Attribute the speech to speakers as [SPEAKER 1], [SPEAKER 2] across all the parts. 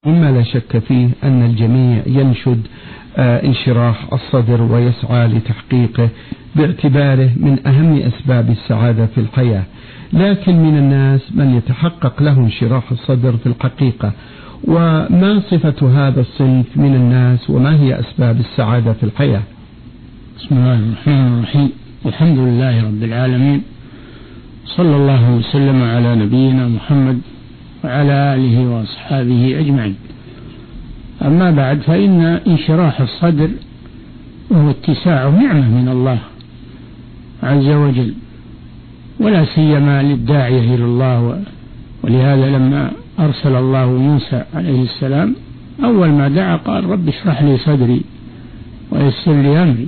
[SPEAKER 1] مما لا شك فيه أن الجميع ينشد انشراح الصدر ويسعى لتحقيقه باعتباره من أهم أسباب السعادة في الحياة، لكن من الناس من يتحقق له انشراح الصدر في الحقيقة. وما صفة هذا الصنف من الناس وما هي أسباب السعادة في الحياة؟
[SPEAKER 2] بسم الله الرحمن الرحيم. الحمد لله رب العالمين، صلى الله وسلم على نبينا محمد وعلى آله وأصحابه أجمعين. أما بعد، فإن انشراح الصدر وهو اتساع نعمة من الله عز وجل، ولا سيما للداعية إلى الله. ولهذا لما أرسل الله موسى عليه السلام أول ما دعا قال رب اشرح لي صدري ويسر لي أمري.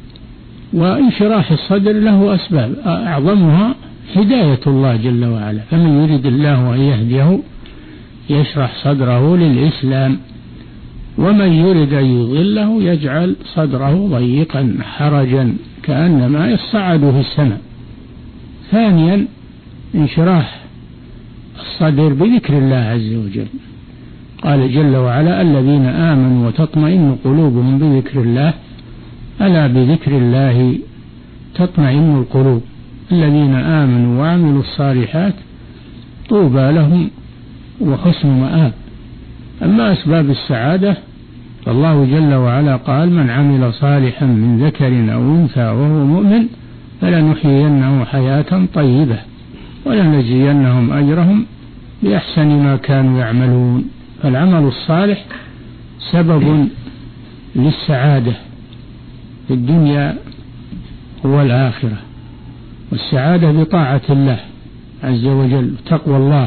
[SPEAKER 2] وانشراح الصدر له أسباب، أعظمها هداية الله جل وعلا، فمن يريد الله أن يهديه يشرح صدره للإسلام، ومن يريد أن يضله يجعل صدره ضيقا حرجا كأنما يصعد في السماء. ثانيا، انشراح الصدر بذكر الله عز وجل. قال جل وعلا الذين آمنوا وتطمئن قلوبهم بذكر الله، ألا بذكر الله تطمئن القلوب. الذين آمنوا وعملوا الصالحات طوبى لهم وحسن مآب. أما أسباب السعادة فالله جل وعلا قال من عمل صالحا من ذكر أو أنثى وهو مؤمن فلنحيينه حياة طيبة ولنجزينهم أجرهم بأحسن ما كانوا يعملون. فالعمل الصالح سبب للسعادة في الدنيا والآخرة، والسعادة بطاعة الله عز وجل، تقوى الله.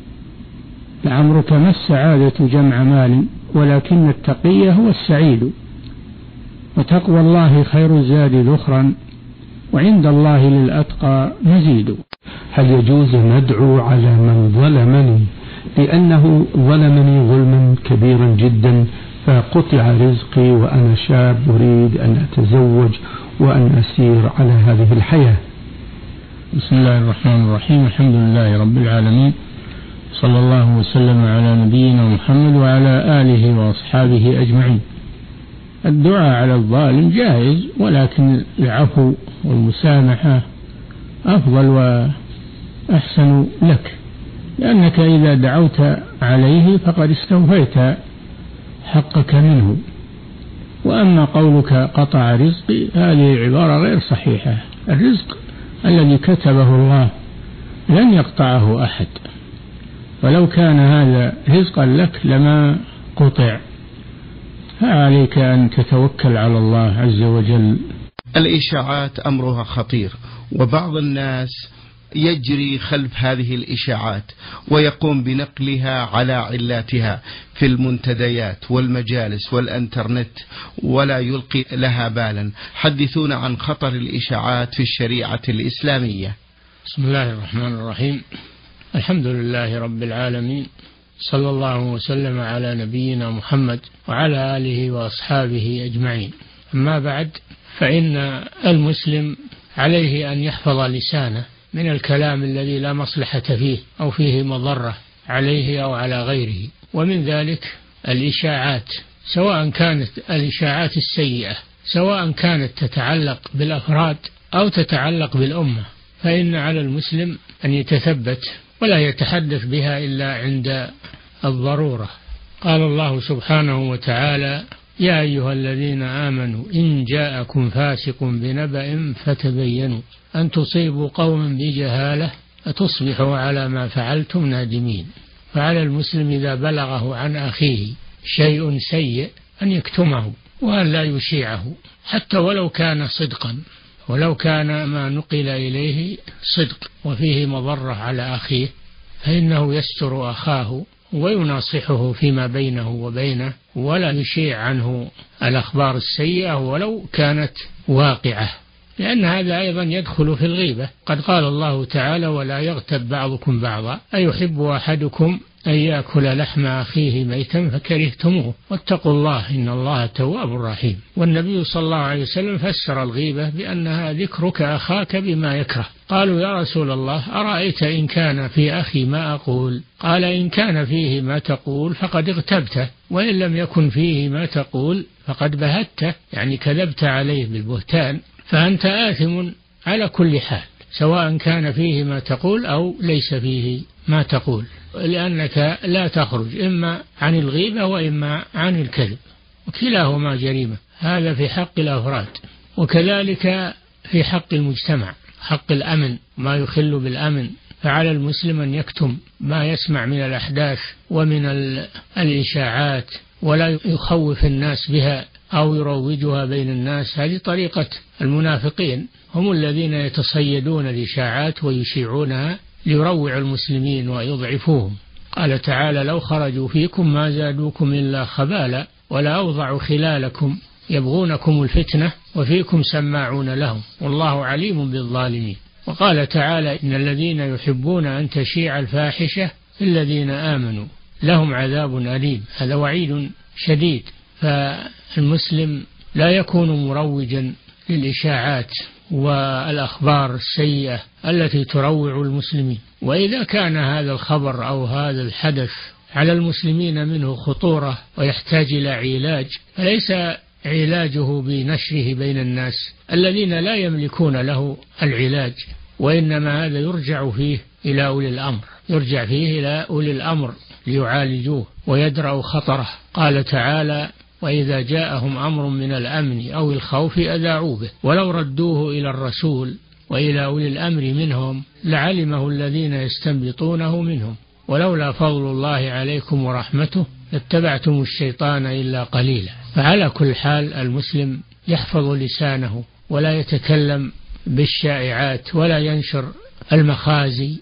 [SPEAKER 2] لعمرك ما السعادة جمع مال ولكن التقي هو السعيد، وتقوى الله خير الزاد ذخرا وعند الله للأتقى مزيد.
[SPEAKER 1] هل يجوز ندعو على من ظلمني لأنه ظلمني ظلما كبيرا جدا فقطع رزقي وأنا شاب أريد أن أتزوج وأن أسير على هذه الحياة؟
[SPEAKER 2] بسم الله الرحمن الرحيم. الحمد لله رب العالمين، صلى الله وسلم على نبينا محمد وعلى آله وأصحابه أجمعين. الدعاء على الظالم جائز، ولكن العفو والمسامحة أفضل وأحسن لك، لأنك إذا دعوت عليه فقد استوفيت حقك منه. وأما قولك قطع رزقي هذه عبارة غير صحيحة. الرزق الذي كتبه الله لن يقطعه أحد، ولو كان هذا رزقا لك لما قطع، فعليك أن تتوكل على الله عز وجل.
[SPEAKER 3] الإشاعات أمرها خطير، وبعض الناس يجري خلف هذه الإشاعات ويقوم بنقلها على علاتها في المنتديات والمجالس والإنترنت ولا يلقي لها بالا. حدثونا عن خطر الإشاعات في الشريعة الإسلامية.
[SPEAKER 2] بسم الله الرحمن الرحيم. الحمد لله رب العالمين، صلى الله وسلم على نبينا محمد وعلى آله وأصحابه أجمعين. أما بعد، فإن المسلم عليه أن يحفظ لسانه من الكلام الذي لا مصلحة فيه أو فيه مضرة عليه أو على غيره. ومن ذلك الإشاعات، سواء كانت الإشاعات السيئة سواء كانت تتعلق بالأفراد أو تتعلق بالأمة، فإن على المسلم أن يتثبت ولا يتحدث بها إلا عند الضرورة. قال الله سبحانه وتعالى يا أيها الذين آمنوا إن جاءكم فاسق بنبأ فتبينوا أن تصيبوا قوما بجهالة فتصبحوا على ما فعلتم نادمين. فعلى المسلم إذا بلغه عن أخيه شيء سيء أن يكتمه وأن لا يشيعه، حتى ولو كان صدقا، ولو كان ما نقل إليه صدق وفيه مضرة على أخيه، فإنه يستر أخاه ويناصحه فيما بينه وبينه، ولا يشيع عنه الأخبار السيئة ولو كانت واقعة، لأن هذا أيضا يدخل في الغيبة. قد قال الله تعالى ولا يغتب بعضكم بعضا أيحب أحدكم أن يأكل لحم أخيه ميتا فكرهتموه واتقوا الله إن الله تواب رحيم. والنبي صلى الله عليه وسلم فسر الغيبة بأنها ذكرك أخاك بما يكره. قالوا يا رسول الله أرأيت إن كان في أخي ما أقول؟ قال إن كان فيه ما تقول فقد اغتبته، وإن لم يكن فيه ما تقول فقد بهته، يعني كذبت عليه بالبهتان، فأنت آثم على كل حال، سواء كان فيه ما تقول أو ليس فيه ما تقول، لأنك لا تخرج إما عن الغيبة وإما عن الكذب، وكلاهما جريمة. هذا في حق الأفراد، وكذلك في حق المجتمع، حق الأمن، ما يخل بالأمن. فعلى المسلم أن يكتم ما يسمع من الأحداث ومن الإشاعات، ولا يخوف الناس بها أو يروجها بين الناس. هذه طريقة المنافقين، هم الذين يتصيدون الإشاعات ويشيعونها ليروعوا المسلمين ويضعفوهم. قال تعالى لو خرجوا فيكم ما زادوكم إلا خبالا ولا أوضعوا خلالكم يبغونكم الفتنة وفيكم سماعون لهم والله عليم بالظالمين. وقال تعالى إن الذين يحبون أن تشيع الفاحشة في الذين آمنوا لهم عذاب أليم. هذا وعيد شديد. فالمسلم لا يكون مروجا للإشاعات والأخبار السيئة التي تروع المسلمين. وإذا كان هذا الخبر أو هذا الحدث على المسلمين منه خطورة ويحتاج إلى علاج، فليس علاجه بنشره بين الناس الذين لا يملكون له العلاج، وإنما هذا يرجع فيه إلى أولي الأمر، يرجع فيه إلى أولي الأمر ليعالجوه ويدرأوا خطره. قال تعالى وإذا جاءهم أمر من الأمن أو الخوف أذاعوا به ولو ردوه إلى الرسول وإلى أولي الأمر منهم لعلمه الذين يستنبطونه منهم ولولا فضل الله عليكم ورحمته لاتبعتم الشيطان إلا قليلا. فعلى كل حال المسلم يحفظ لسانه ولا يتكلم بالشائعات ولا ينشر المخازي،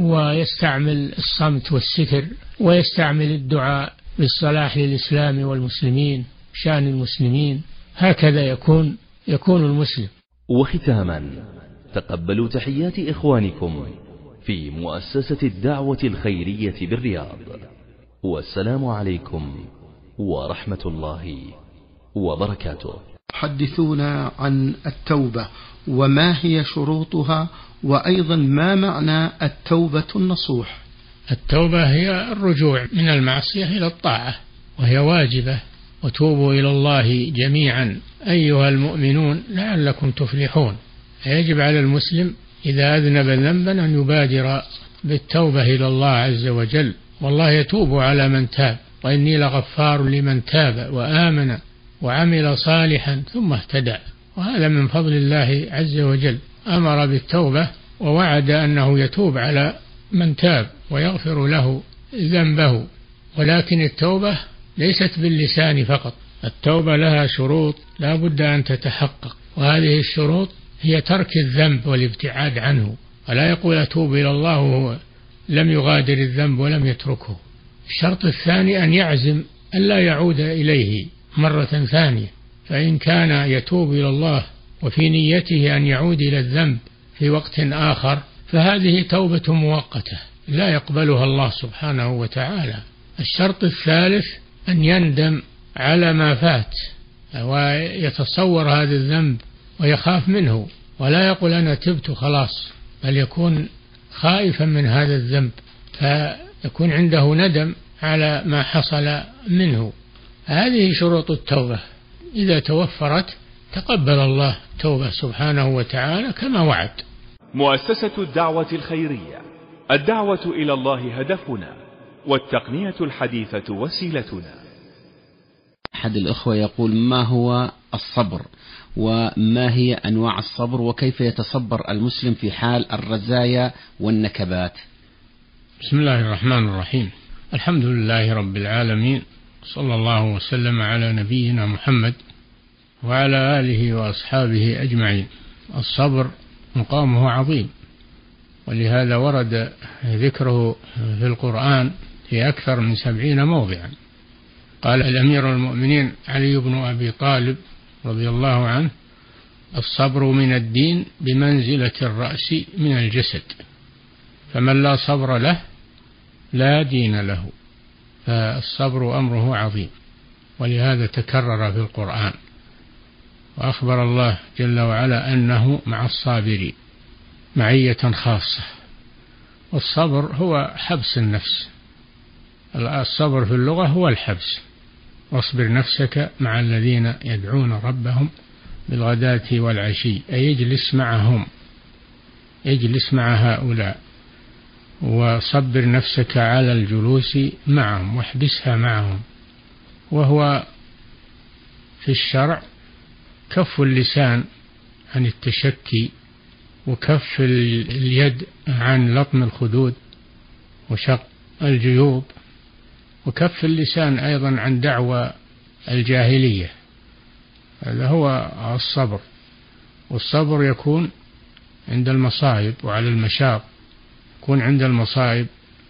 [SPEAKER 2] ويستعمل الصمت والستر، ويستعمل الدعاء بالصلاح للإسلام والمسلمين، شأن المسلمين. هكذا يكون المسلم.
[SPEAKER 4] وختاما تقبلوا تحيات إخوانكم في مؤسسة الدعوة الخيرية بالرياض، والسلام عليكم ورحمة الله وبركاته.
[SPEAKER 3] حدثونا عن التوبة وما هي شروطها، وأيضا ما معنى التوبة النصوح؟
[SPEAKER 2] التوبة هي الرجوع من المعصية إلى الطاعة، وهي واجبة. وتوبوا إلى الله جميعا أيها المؤمنون لعلكم تفلحون. يجب على المسلم إذا أذنب ذنبا أن يبادر بالتوبة إلى الله عز وجل، والله يتوب على من تاب، وإني لغفار لمن تاب وآمن وعمل صالحا ثم اهتدى. وهذا من فضل الله عز وجل، أمر بالتوبة ووعد أنه يتوب على من تاب ويغفر له ذنبه. ولكن التوبة ليست باللسان فقط، التوبة لها شروط لا بد أن تتحقق، وهذه الشروط هي ترك الذنب والابتعاد عنه. ولا يقول أتوب إلى الله وهو لم يغادر الذنب ولم يتركه. الشرط الثاني أن يعزم أن لا يعود إليه مرة ثانية، فإن كان يتوب إلى الله وفي نيته أن يعود إلى الذنب في وقت آخر فهذه توبة مؤقتة لا يقبلها الله سبحانه وتعالى. الشرط الثالث أن يندم على ما فات ويتصور هذا الذنب ويخاف منه، ولا يقول أنا تبت خلاص، بل يكون خائفا من هذا الذنب، فيكون عنده ندم على ما حصل منه. هذه شروط التوبة، إذا توفرت تقبل الله التوبة سبحانه وتعالى كما وعد.
[SPEAKER 5] مؤسسة الدعوة الخيرية، الدعوة إلى الله هدفنا، والتقنية الحديثة وسيلتنا.
[SPEAKER 6] أحد الأخوة يقول ما هو الصبر، وما هي أنواع الصبر، وكيف يتصبر المسلم في حال الرزايا والنكبات؟
[SPEAKER 2] بسم الله الرحمن الرحيم. الحمد لله رب العالمين، صلى الله وسلم على نبينا محمد وعلى آله وأصحابه أجمعين. الصبر مقامه عظيم، ولهذا ورد ذكره في القرآن في أكثر من 70 موضعا. قال الأمير المؤمنين علي بن أبي طالب رضي الله عنه: الصبر من الدين بمنزلة الرأس من الجسد، فمن لا صبر له لا دين له. فالصبر أمره عظيم، ولهذا تكرر في القرآن، وأخبر الله جل وعلا أنه مع الصابرين معية خاصة. والصبر هو حبس النفس، الصبر في اللغة هو الحبس. واصبر نفسك مع الذين يدعون ربهم بالغداة والعشي، أي يجلس معهم، يجلس مع هؤلاء، وصبر نفسك على الجلوس معهم واحبسها معهم. وهو في الشرع كف اللسان عن التشكي، وكف اليد عن لطم الخدود وشق الجيوب، وكف اللسان أيضا عن دعوى الجاهلية. هذا هو الصبر. والصبر يكون عند المصائب وعلى المشاق. يكون عند المصائب: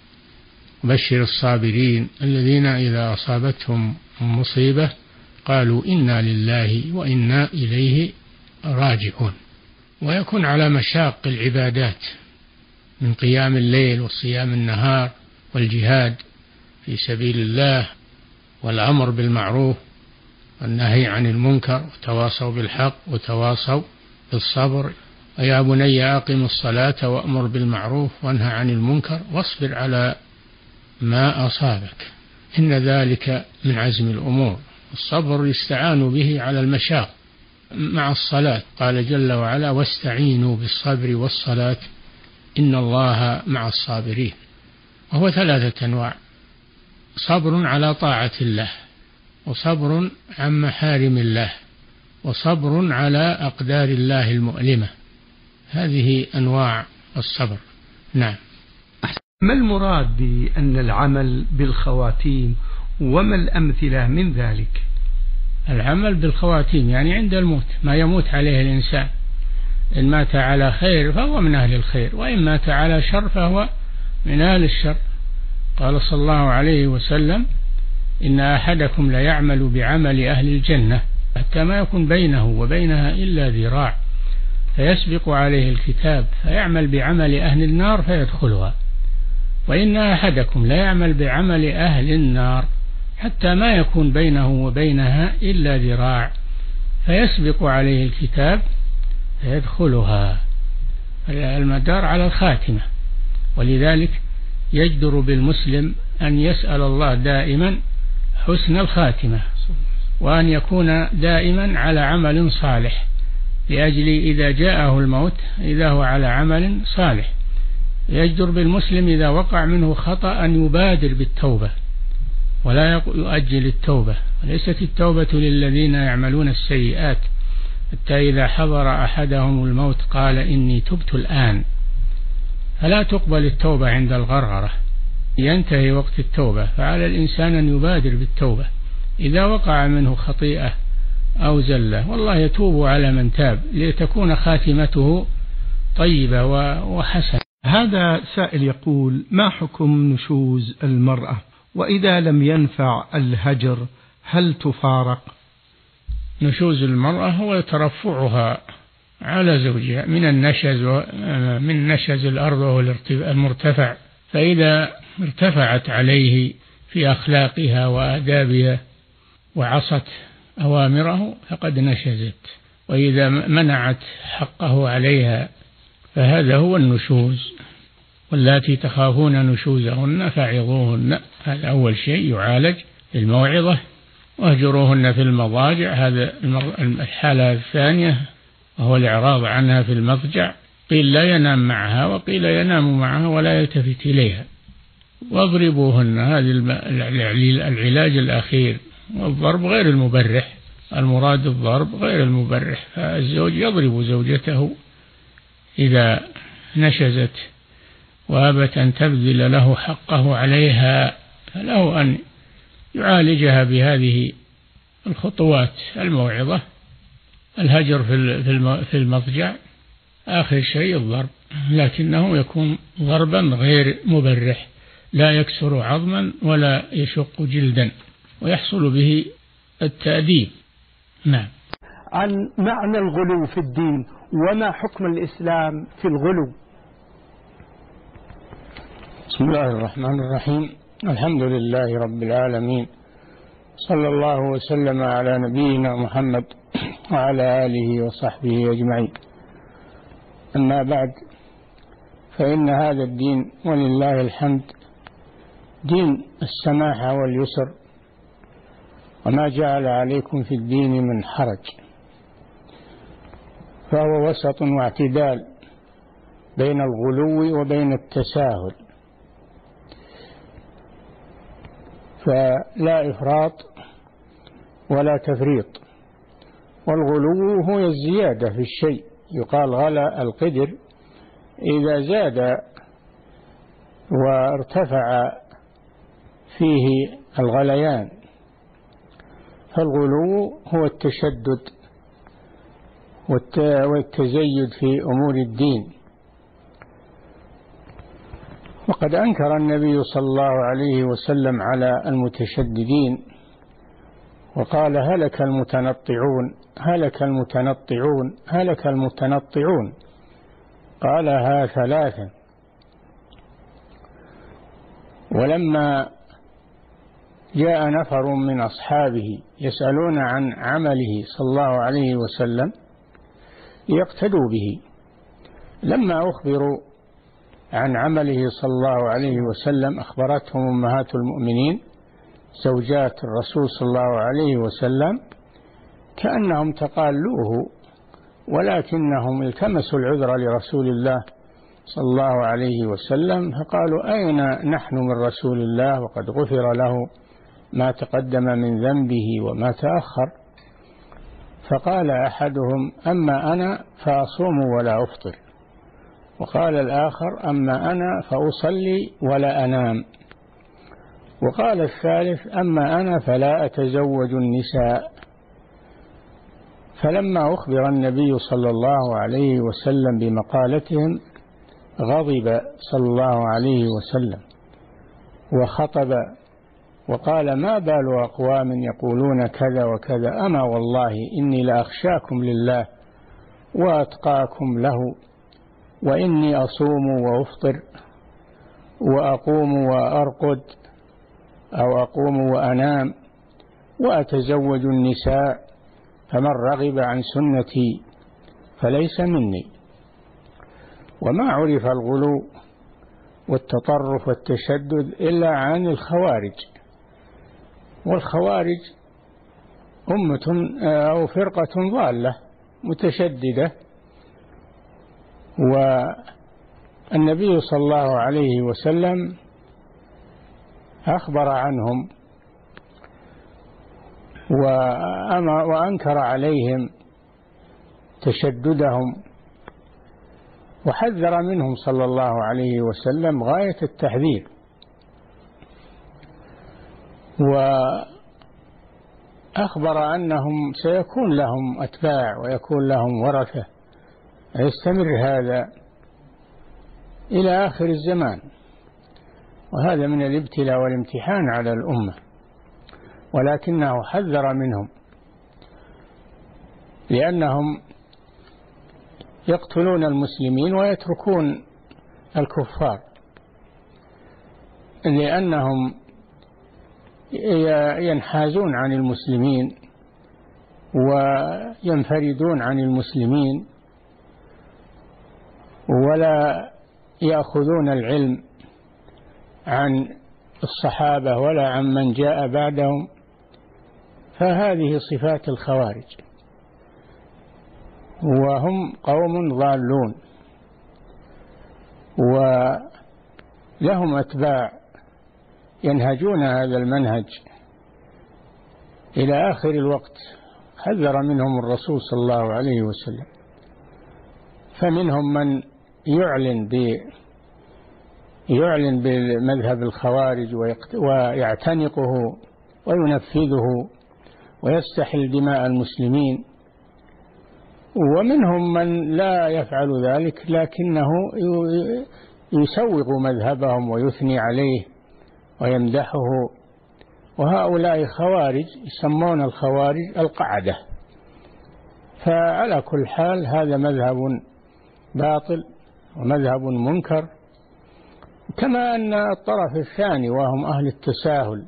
[SPEAKER 2] بشر الصابرين الذين إذا أصابتهم مصيبة قالوا إنا لله وإنا إليه راجعون. ويكون على مشاق العبادات من قيام الليل وصيام النهار والجهاد في سبيل الله والأمر بالمعروف والنهي عن المنكر، وتواصوا بالحق وتواصوا بالصبر. ويا بني أقم الصلاة وأمر بالمعروف وانهى عن المنكر واصبر على ما أصابك إن ذلك من عزم الأمور. الصبر يستعان به على المشاق مع الصلاة. قال جل وعلا: واستعينوا بالصبر والصلاة إن الله مع الصابرين. وهو 3 أنواع: صبر على طاعة الله، وصبر عن محارم الله، وصبر على أقدار الله المؤلمة. هذه أنواع الصبر. نعم.
[SPEAKER 1] ما المراد بأن العمل بالخواتيم، وما الأمثلة من ذلك؟
[SPEAKER 2] العمل بالخواتيم يعني عند الموت، ما يموت عليه الإنسان. إن مات على خير فهو من أهل الخير، وإن مات على شر فهو من أهل الشر. قال صلى الله عليه وسلم: إن أحدكم ليعمل بعمل أهل الجنة حتى ما يكون بينه وبينها إلا ذراع، فيسبق عليه الكتاب فيعمل بعمل أهل النار فيدخلها، وإن أحدكم ليعمل بعمل أهل النار حتى ما يكون بينه وبينها إلا ذراع، فيسبق عليه الكتاب فيدخلها. المدار على الخاتمة. ولذلك يجدر بالمسلم أن يسأل الله دائما حسن الخاتمة، وأن يكون دائما على عمل صالح، لأجل إذا جاءه الموت إذا هو على عمل صالح. يجدر بالمسلم إذا وقع منه خطأ أن يبادر بالتوبة ولا يؤجل التوبة. وليست التوبة للذين يعملون السيئات حتى إذا حضر أحدهم الموت قال إني تبت الآن. فلا تقبل التوبة عند الغرغرة، ينتهي وقت التوبة. فعلى الإنسان أن يبادر بالتوبة إذا وقع منه خطيئة أو زلة، والله يتوب على من تاب لتكون خاتمته طيبة وحسنة.
[SPEAKER 1] هذا سائل يقول: ما حكم نشوز المرأة؟ وإذا لم ينفع الهجر هل تفارق؟
[SPEAKER 2] نشوز المرأة هو ترفعها على زوجها من نشز الأرض وهو المرتفع. فإذا ارتفعت عليه في أخلاقها وآدابها وعصت أوامره فقد نشزت، وإذا منعت حقه عليها فهذا هو النشوز. واللاتي تخافون نشوزهن فعظوهن، هذا أول شيء يعالج الموعظة. واهجروهن في المضاجع، هذا الحالة الثانية وهو الإعراض عنها في المضجع. قيل لا ينام معها وقيل ينام معها ولا يلتفت إليها. واضربوهن، هذا العلاج الأخير. والضرب غير المبرح، المراد الضرب غير المبرح. فالزوج يضرب زوجته إذا نشزت وأبت أن تبذل له حقه عليها، فله أن يعالجها بهذه الخطوات: الموعظة، الهجر في المضجع، آخر شيء الضرب، لكنه يكون ضربا غير مبرح، لا يكسر عظما ولا يشق جلدا، ويحصل به التأديب. نعم.
[SPEAKER 7] عن معنى الغلو في الدين، وما حكم الإسلام في الغلو؟
[SPEAKER 2] بسم الله الرحمن الرحيم. الحمد لله رب العالمين، صلى الله وسلم على نبينا محمد وعلى آله وصحبه أجمعين. أما بعد، فإن هذا الدين ولله الحمد دين السماحة واليسر، وما جعل عليكم في الدين من حرج، فهو وسط واعتدال بين الغلو وبين التساهل، فلا إفراط ولا تفريط. والغلو هو الزيادة في الشيء، يقال غلا القدر إذا زاد وارتفع فيه الغليان، فالغلو هو التشدد والتزيد في أمور الدين. وقد أنكر النبي صلى الله عليه وسلم على المتشددين وقال: هلك المتنطعون، هلك المتنطعون، هلك المتنطعون، قالها ثلاثا. ولما جاء نفر من أصحابه يسألون عن عمله صلى الله عليه وسلم ليقتدوا به، لما أخبروا عن عمله صلى الله عليه وسلم أخبرتهم أمهات المؤمنين زوجات الرسول صلى الله عليه وسلم كأنهم تقالوه، ولكنهم التمسوا العذر لرسول الله صلى الله عليه وسلم، فقالوا: أين نحن من رسول الله وقد غفر له ما تقدم من ذنبه وما تأخر؟ فقال أحدهم: أما أنا فأصوم ولا أفطر، وقال الآخر: أما أنا فأصلي ولا أنام، وقال الثالث: أما أنا فلا أتزوج النساء. فلما أخبر النبي صلى الله عليه وسلم بمقالتهم غضب صلى الله عليه وسلم وخطب وقال: ما بال أقوام يقولون كذا وكذا، أما والله إني لأخشاكم لله وأتقاكم له، وإني أصوم وأفطر وأقوم وأرقد أو أقوم وأنام وأتزوج النساء، فمن رغب عن سنتي فليس مني. وما عرف الغلو والتطرف والتشدد إلا عن الخوارج، والخوارج أمة أو فرقة ضالة متشددة، والنبي صلى الله عليه وسلم أخبر عنهم وأنكر عليهم تشددهم وحذر منهم صلى الله عليه وسلم غاية التحذير، وأخبر أنهم سيكون لهم أتباع ويكون لهم ورثة، يستمر هذا إلى آخر الزمان، وهذا من الابتلاء والامتحان على الأمة، ولكنه حذر منهم لأنهم يقتلون المسلمين ويتركون الكفار، لأنهم ينحازون عن المسلمين وينفردون عن المسلمين ولا يأخذون العلم عن الصحابة ولا عن من جاء بعدهم، فهذه صفات الخوارج، وهم قوم ضالون ولهم أتباع ينهجون هذا المنهج إلى آخر الوقت. حذر منهم الرسول صلى الله عليه وسلم، فمنهم من يعلن بمذهب الخوارج ويعتنقه وينفذه ويستحل دماء المسلمين، ومنهم من لا يفعل ذلك لكنه يسوغ مذهبهم ويثني عليه ويمدحه، وهؤلاء خوارج يسمون الخوارج القعدة. فعلى كل حال هذا مذهب باطل ومذهب منكر، كما أن الطرف الثاني وهم أهل التساهل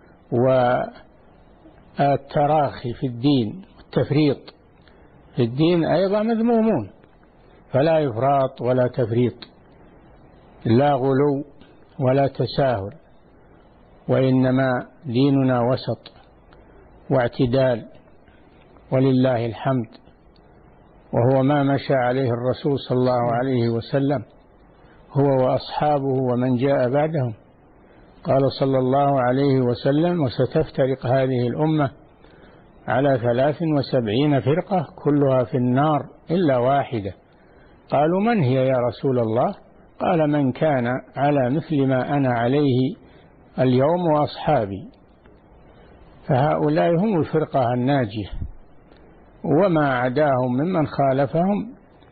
[SPEAKER 2] والتراخي في الدين والتفريط في الدين أيضا مذمومون، فلا إفراط ولا تفريط، لا غلو ولا تساهل، وإنما ديننا وسط واعتدال ولله الحمد، وهو ما مشى عليه الرسول صلى الله عليه وسلم هو وأصحابه ومن جاء بعدهم. قال صلى الله عليه وسلم: وستفترق هذه الأمة على 73 فرقة كلها في النار إلا واحدة. قالوا: من هي يا رسول الله؟ قال: من كان على مثل ما أنا عليه اليوم وأصحابي. فهؤلاء هم الفرقة الناجية، وما عداهم ممن خالفهم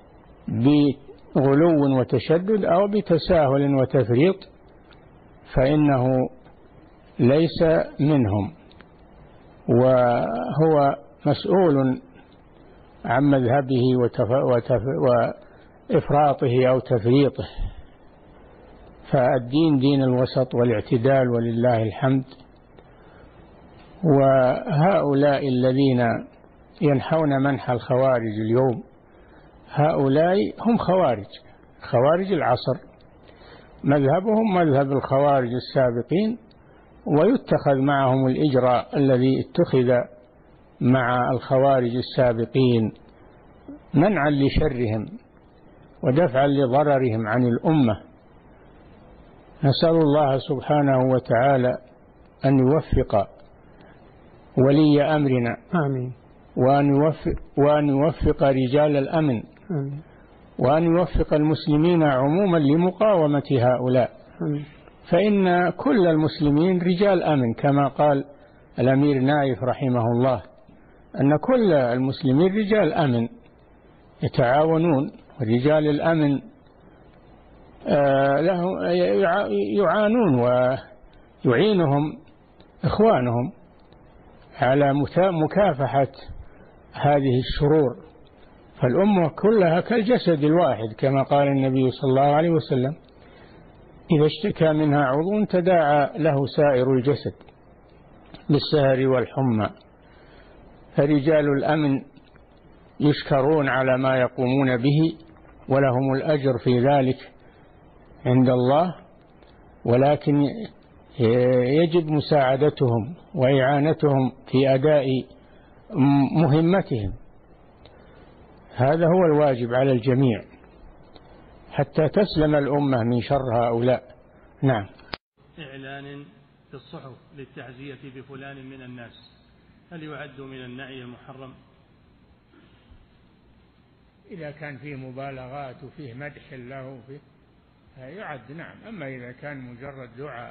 [SPEAKER 2] بغلو وتشدد أو بتساهل وتفريط فإنه ليس منهم، وهو مسؤول عن مذهبه وإفراطه أو تفريطه. فالدين دين الوسط والاعتدال ولله الحمد. وهؤلاء الذين ينحون منح الخوارج اليوم هؤلاء هم خوارج العصر، مذهبهم مذهب الخوارج السابقين، ويتخذ معهم الإجراء الذي اتخذ مع الخوارج السابقين منعا لشرهم ودفعا لضررهم عن الأمة. نسأل الله سبحانه وتعالى أن يوفق ولي أمرنا، آمين، وأن يوفق رجال الأمن، آمين، وأن يوفق المسلمين عموما لمقاومة هؤلاء، آمين. فإن كل المسلمين رجال أمن، كما قال الأمير نايف رحمه الله، أن كل المسلمين رجال أمن يتعاونون، ورجال الأمن يعانون ويعينهم إخوانهم على مكافحة هذه الشرور. فالأمة كلها كالجسد الواحد، كما قال النبي صلى الله عليه وسلم: إذا اشتكى منها عضو تداعى له سائر الجسد بالسهر والحمى. فرجال الأمن يشكرون على ما يقومون به ولهم الأجر في ذلك عند الله، ولكن يجب مساعدتهم وإعانتهم في أداء مهمتهم. هذا هو الواجب على الجميع حتى تسلم الأمة من شر هؤلاء. نعم.
[SPEAKER 8] إعلان في الصحف للتعزية بفلان من الناس، هل يعد من النعي المحرم؟
[SPEAKER 2] إذا كان فيه مبالغات وفيه مدح له فيه يعد، نعم. أما إذا كان مجرد دعاء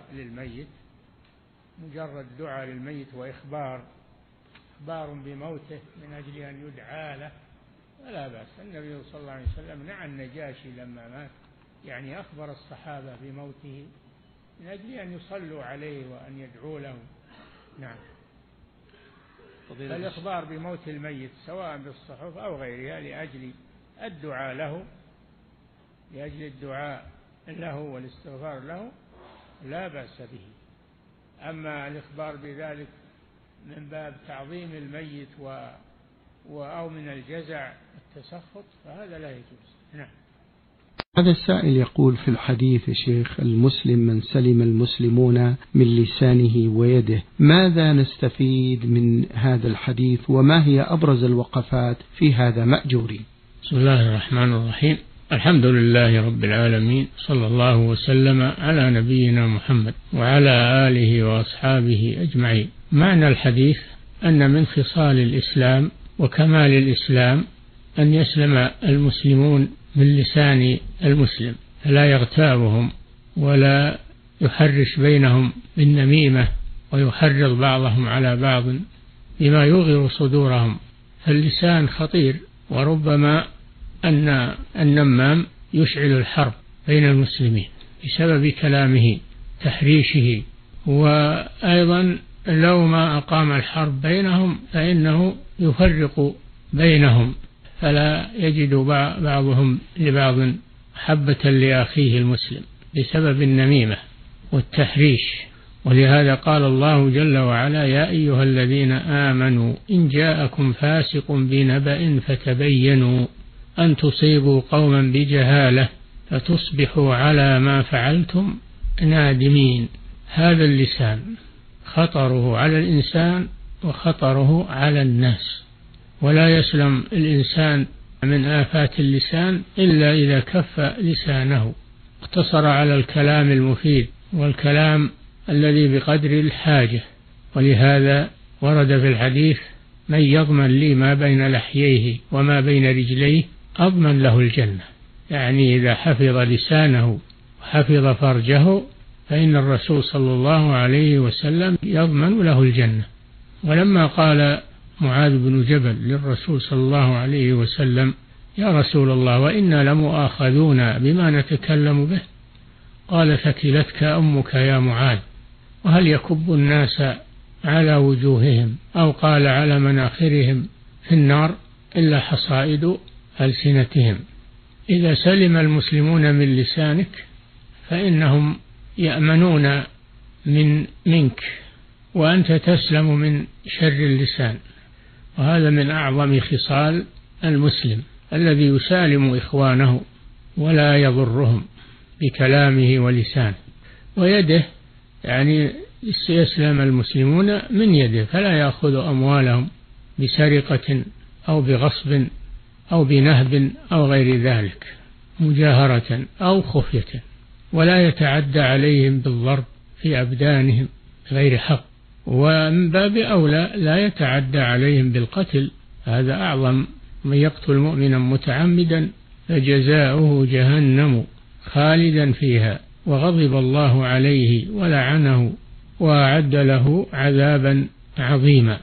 [SPEAKER 2] للميت وإخبار بموته من أجل أن يدعى له فلا بأس. النبي صلى الله عليه وسلم نعى النجاشي لما مات، يعني أخبر الصحابة بموته من أجل أن يصلوا عليه وأن يدعوا له. نعم. الإخبار بموت الميت سواء بالصحف أو غيرها لأجل الدعاء له والاستغفار له لا بأس به. أما الإخبار بذلك من باب تعظيم الميت أو من الجزع والتسخط فهذا لا يجوز. نعم.
[SPEAKER 1] هذا السائل يقول في الحديث يا شيخ: المسلم من سلم المسلمون من لسانه ويده، ماذا نستفيد من هذا الحديث وما هي أبرز الوقفات في هذا مأجوري؟
[SPEAKER 2] بسم الله الرحمن الرحيم، الحمد لله رب العالمين، صلى الله وسلم على نبينا محمد وعلى آله وأصحابه أجمعين. معنى الحديث أن من خصال الإسلام وكمال الإسلام أن يسلم المسلمون من لسان المسلم، فلا يغتابهم ولا يحرش بينهم بالنميمة ويحرض بعضهم على بعض بما يغر صدورهم. فاللسان خطير، وربما أن النمام يشعل الحرب بين المسلمين بسبب كلامه تحريشه، وأيضا لو ما أقام الحرب بينهم فإنه يفرق بينهم، فلا يجد بعضهم لبعض محبة لأخيه المسلم. بسبب النميمة والتحريش. ولهذا قال الله جل وعلا: يا أيها الذين آمنوا إن جاءكم فاسق بنبأ فتبينوا أن تصيبوا قوما بجهالة فتصبحوا على ما فعلتم نادمين. هذا اللسان خطره على الإنسان وخطره على الناس، ولا يسلم الإنسان من آفات اللسان إلا إذا كف لسانه، اقتصر على الكلام المفيد والكلام الذي بقدر الحاجة. ولهذا ورد في الحديث: من يضمن لي ما بين لحييه وما بين رجليه أضمن له الجنة. يعني إذا حفظ لسانه وحفظ فرجه فإن الرسول صلى الله عليه وسلم يضمن له الجنة. ولما قال معاذ بن جبل للرسول صلى الله عليه وسلم: يا رسول الله وإنا لمؤاخذون بما نتكلم به، قال: ثكلتك أمك يا معاذ، وهل يكب الناس على وجوههم أو قال على مناخرهم في النار إلا حصائد ألسنتهم. إذا سلم المسلمون من لسانك فإنهم يأمنون منك، وأنت تسلم من شر اللسان. وهذا من أعظم خصال المسلم الذي يسالم إخوانه ولا يضرهم بكلامه ولسانه. ويده، يعني يسلم المسلمون من يده، فلا يأخذ أموالهم بسرقة أو بغصب أو بنهب أو غير ذلك مجاهرة أو خفية، ولا يتعدى عليهم بالضرب في أبدانهم غير حق، ومن باب أولى لا يتعدى عليهم بالقتل. هذا أعظم: من يقتل مؤمنا متعمدا فجزاؤه جهنم خالدا فيها وغضب الله عليه ولعنه وأعد له عذابا عظيما.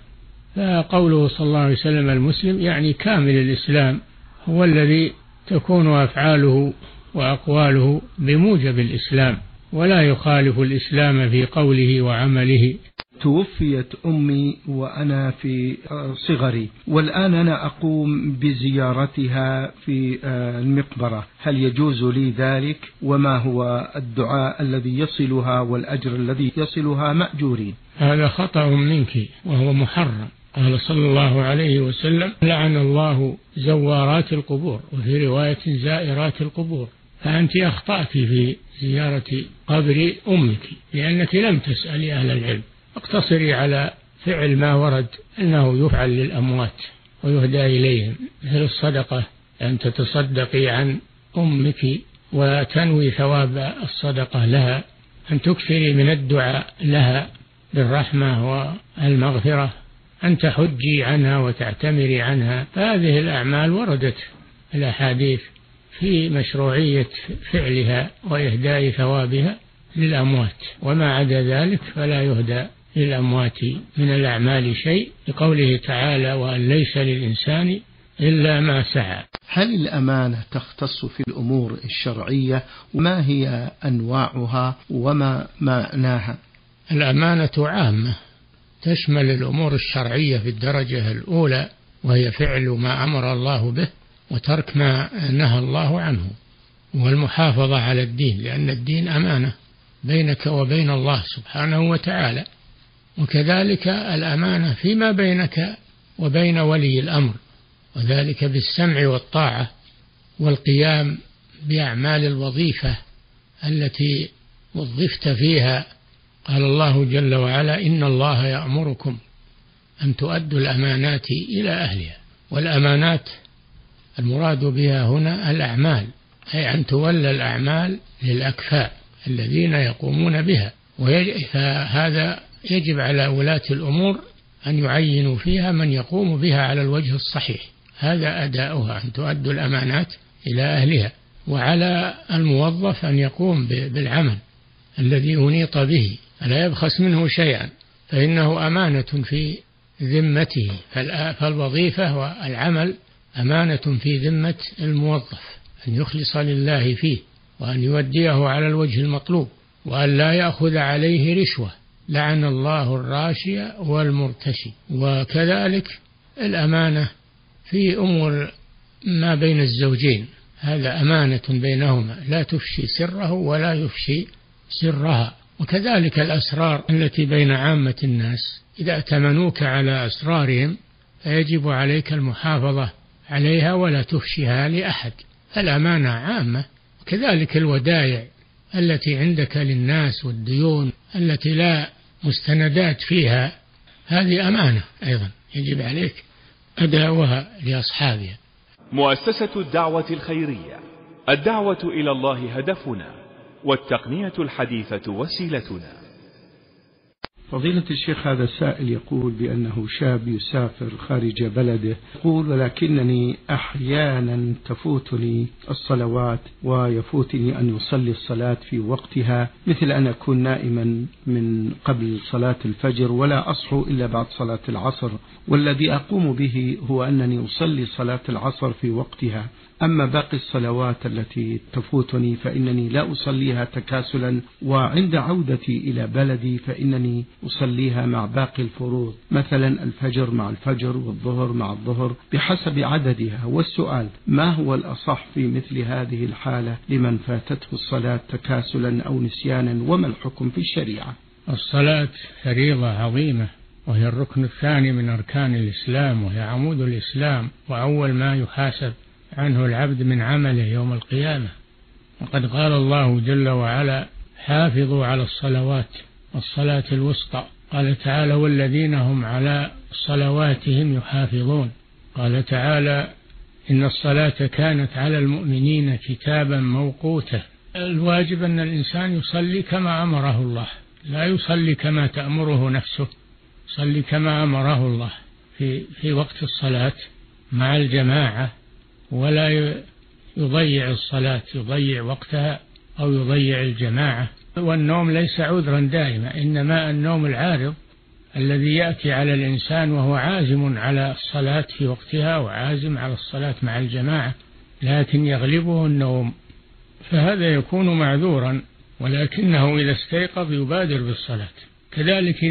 [SPEAKER 2] فقوله صلى الله عليه وسلم المسلم يعني كامل الإسلام، هو الذي تكون أفعاله وأقواله بموجب الإسلام ولا يخالف الإسلام في قوله وعمله.
[SPEAKER 1] توفيت أمي وأنا في صغري، والآن أنا أقوم بزيارتها في المقبرة، هل يجوز لي ذلك؟ وما هو الدعاء الذي يصلها والأجر الذي يصلها مأجورين؟
[SPEAKER 2] هذا خطأ منك وهو محرم. قال صلى الله عليه وسلم: لعن الله زوارات القبور، وفي رواية زائرات القبور. فأنت أخطأت في زيارة قبر أمك لأنك لم تسألي أهل العلم. اقتصري على فعل ما ورد أنه يفعل للأموات ويهدى إليهم، مثل الصدقة، أن تتصدقي عن أمك وتنوي ثواب الصدقة لها، أن تكثري من الدعاء لها بالرحمة والمغفرة، أن تحجي عنها وتعتمري عنها. فهذه الأعمال وردت الأحاديث في مشروعية فعلها وإهداء ثوابها للأموات، وما عدا ذلك فلا يهدى للأموات من الأعمال شيء، لقوله تعالى: وأن ليس للإنسان إلا ما سعى.
[SPEAKER 3] هل الأمانة تختص في الأمور الشرعية؟ وما هي أنواعها وما معناها؟
[SPEAKER 2] الأمانة عامة، تشمل الأمور الشرعية في الدرجة الأولى، وهي فعل ما أمر الله به وترك ما نهى الله عنه، والمحافظة على الدين، لأن الدين أمانة بينك وبين الله سبحانه وتعالى. وكذلك الأمانة فيما بينك وبين ولي الأمر، وذلك بالسمع والطاعة والقيام بأعمال الوظيفة التي وظفت فيها. قال الله جل وعلا: إن الله يأمركم أن تؤدوا الأمانات إلى أهلها. والأمانات المراد بها هنا الأعمال، أي أن تولى الأعمال للأكفاء الذين يقومون بها. فهذا يجب على ولاة الأمور أن يعينوا فيها من يقوم بها على الوجه الصحيح، هذا أداؤها، أن تؤدوا الأمانات إلى أهلها. وعلى الموظف أن يقوم بالعمل الذي أنيط به، لا يبخس منه شيئا، فإنه أمانة في ذمته. فالوظيفة والعمل أمانة في ذمة الموظف، أن يخلص لله فيه، وأن يوديه على الوجه المطلوب، وأن لا يأخذ عليه رشوة، لعن الله الراشي والمرتشي. وكذلك الأمانة في أمور ما بين الزوجين، هذا أمانة بينهما، لا تفشي سره ولا يفشي سرها. وكذلك الأسرار التي بين عامة الناس، إذا ائتمنوك على أسرارهم فيجب عليك المحافظة عليها ولا تفشيها لأحد. الأمانة عامة. كذلك الودائع التي عندك للناس والديون التي لا مستندات فيها، هذه أمانة أيضا يجب عليك أداؤها لأصحابها.
[SPEAKER 5] مؤسسة الدعوة الخيرية، الدعوة إلى الله هدفنا، والتقنية الحديثة وسيلتنا.
[SPEAKER 1] فضيلة الشيخ، هذا السائل يقول بأنه شاب يسافر خارج بلده، يقول: ولكنني أحيانا تفوتني الصلوات ويفوتني أن يصلي الصلاة في وقتها، مثل أن أكون نائما من قبل صلاة الفجر ولا أصحو إلا بعد صلاة العصر، والذي أقوم به هو أنني أصلي صلاة العصر في وقتها، أما باقي الصلوات التي تفوتني فإنني لا أصليها تكاسلا، وعند عودتي إلى بلدي فإنني أصليها مع باقي الفروض، مثلا الفجر مع الفجر والظهر مع الظهر بحسب عددها. والسؤال: ما هو الأصح في مثل هذه الحالة لمن فاتته الصلاة تكاسلا أو نسيانا، وما الحكم في الشريعة؟
[SPEAKER 2] الصلاة فريضة عظيمة، وهي الركن الثاني من أركان الإسلام، وهي عمود الإسلام، وأول ما يحاسب عنه العبد من عمله يوم القيامة. وقد قال الله جل وعلا: حافظوا على الصلوات والصلاة الوسطى. قال تعالى: والذين هم على صلواتهم يحافظون. قال تعالى: إن الصلاة كانت على المؤمنين كتابا موقوتا. الواجب أن الإنسان يصلي كما أمره الله، لا يصلي كما تأمره نفسه، يصلي كما أمره الله في وقت الصلاة مع الجماعة، ولا يضيع الصلاة، يضيع وقتها أو يضيع الجماعة. والنوم ليس عذرا دائما، إنما النوم العارض الذي يأتي على الإنسان وهو عازم على الصلاة في وقتها وعازم على الصلاة مع الجماعة، لكن يغلبه النوم، فهذا يكون معذورا، ولكنه إذا استيقظ يبادر بالصلاة. كذلك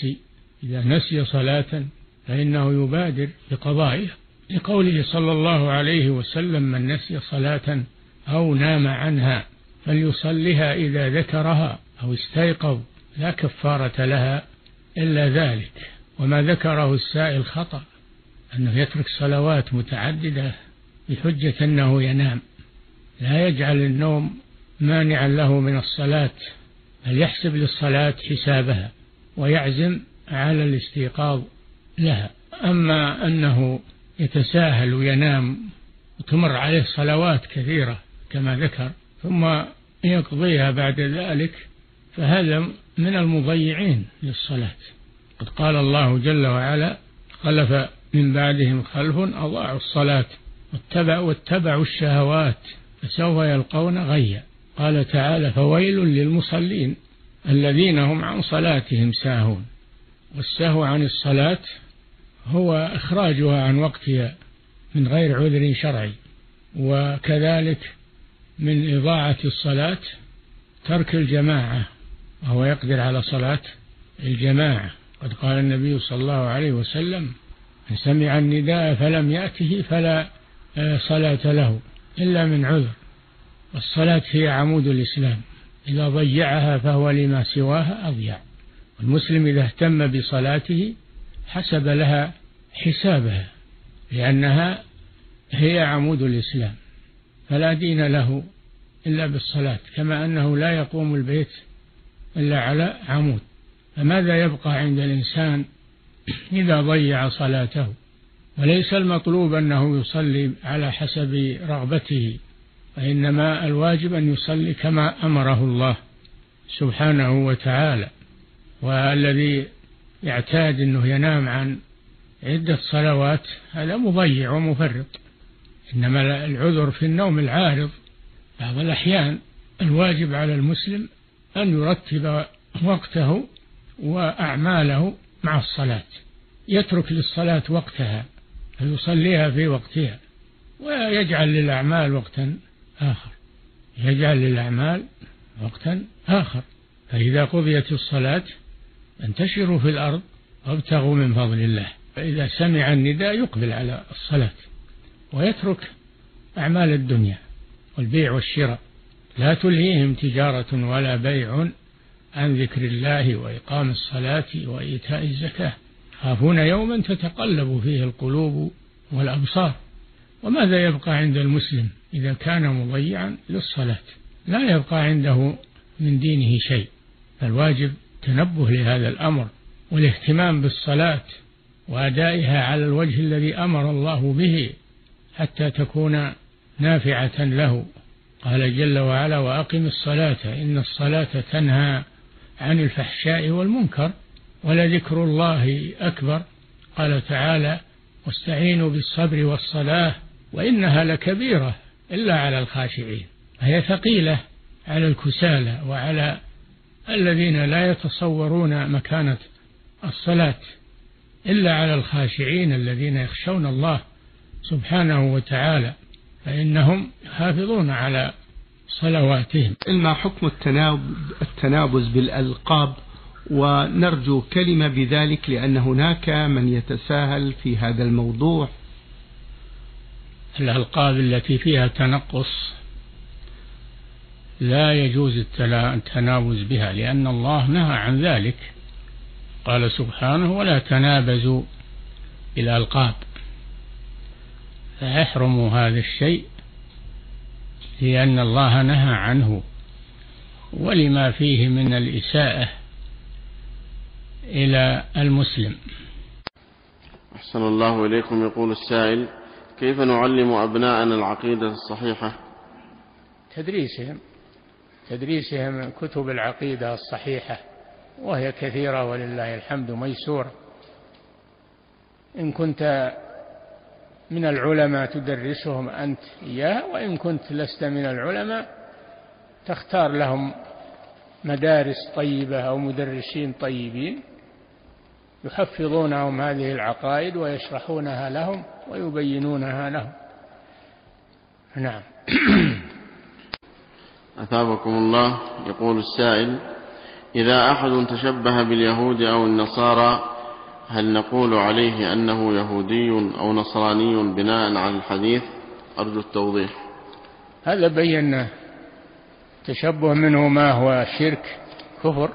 [SPEAKER 2] إذا نسي صلاة فإنه يبادر بقضائها، لقوله صلى الله عليه وسلم: من نسي صلاة أو نام عنها فليصلها إذا ذكرها أو استيقظ، لا كفارة لها إلا ذلك. وما ذكره السائل خطأ، أنه يترك صلوات متعددة بحجة أنه ينام، لا يجعل النوم مانعا له من الصلاة، بل يحسب للصلاة حسابها ويعزم على الاستيقاظ لها. أما أنه يتساهل وينام وتمر عليه صلوات كثيرة كما ذكر ثم يقضيها بعد ذلك، فهذا من المضيعين للصلاة. قد قال الله جل وعلا: خلف من بعدهم خلف أضاعوا الصلاة واتبعوا الشهوات فسوف يلقون غيا. قال تعالى: فويل للمصلين الذين هم عن صلاتهم ساهون. والسهو عن الصلاة هو إخراجها عن وقتها من غير عذر شرعي. وكذلك من إضاعة الصلاة ترك الجماعة، وهو يقدر على صلاة الجماعة. قد قال النبي صلى الله عليه وسلم: من سمع النداء فلم يأته فلا صلاة له إلا من عذر. والصلاة هي عمود الإسلام، إذا ضيعها فهو لما سواها أضيع. والمسلم إذا اهتم بصلاته حسب لها حسابها، لأنها هي عمود الإسلام، فلا دين له إلا بالصلاة، كما أنه لا يقوم البيت إلا على عمود. فماذا يبقى عند الإنسان إذا ضيع صلاته؟ وليس المطلوب أنه يصلي على حسب رغبته، وإنما الواجب أن يصلي كما أمره الله سبحانه وتعالى. والذي يعتاد أنه ينام عن عدة صلوات هذا مضيع ومفرط. إنما العذر في النوم العارض بعض الأحيان. الواجب على المسلم أن يرتب وقته وأعماله مع الصلاة، يترك للصلاة وقتها فيصليها في وقتها، ويجعل للأعمال وقتا آخر. فإذا قضيت الصلاة انتشروا في الأرض وابتغوا من فضل الله. فإذا سمع النداء يقبل على الصلاة ويترك أعمال الدنيا. والبيع والشراء. لا تلهيهم تجارة ولا بيع عن ذكر الله وإقام الصلاة وإيتاء الزكاة يخافون يوما تتقلب فيه القلوب والأبصار. وماذا يبقى عند المسلم إذا كان مضيعا للصلاة؟ لا يبقى عنده من دينه شيء. فالواجب تنبه لهذا الأمر والاهتمام بالصلاة وأدائها على الوجه الذي أمر الله به حتى تكون نافعة له. قال جل وعلا: وأقم الصلاة إن الصلاة تنهى عن الفحشاء والمنكر ولذكر الله أكبر. قال تعالى: واستعينوا بالصبر والصلاة وإنها لكبيرة إلا على الخاشعين. هي ثقيلة على الكسالى وعلى الذين لا يتصورون مكانة الصلاة، إلا على الخاشعين الذين يخشون الله سبحانه وتعالى فإنهم حافظون على صلواتهم.
[SPEAKER 1] ما حكم التنابز بالألقاب؟ ونرجو كلمة بذلك لأن هناك من يتساهل في هذا الموضوع.
[SPEAKER 2] الألقاب التي فيها تنقص لا يجوز التنابز بها، لأن الله نهى عن ذلك. قال سبحانه: ولا تنابزوا بالألقاب. فيحرم هذا الشيء لأن الله نهى عنه ولما فيه من الإساءة إلى المسلم.
[SPEAKER 9] أحسن الله إليكم. يقول السائل: كيف نعلم أبناءنا العقيدة الصحيحة؟
[SPEAKER 2] تدريسهم كتب العقيدة الصحيحة، وهي كثيرة ولله الحمد ميسورة. إن كنت من العلماء تدرسهم أنت إياها، وإن كنت لست من العلماء تختار لهم مدارس طيبة أو مدرسين طيبين يحفظونهم هذه العقائد ويشرحونها لهم ويبينونها لهم. نعم.
[SPEAKER 9] أثابكم الله. يقول السائل: إذا أحد تشبه باليهود أو النصارى هل نقول عليه أنه يهودي أو نصراني بناء على الحديث؟ أرجو التوضيح.
[SPEAKER 2] هذا بينا تشبه منه ما هو شرك كفر،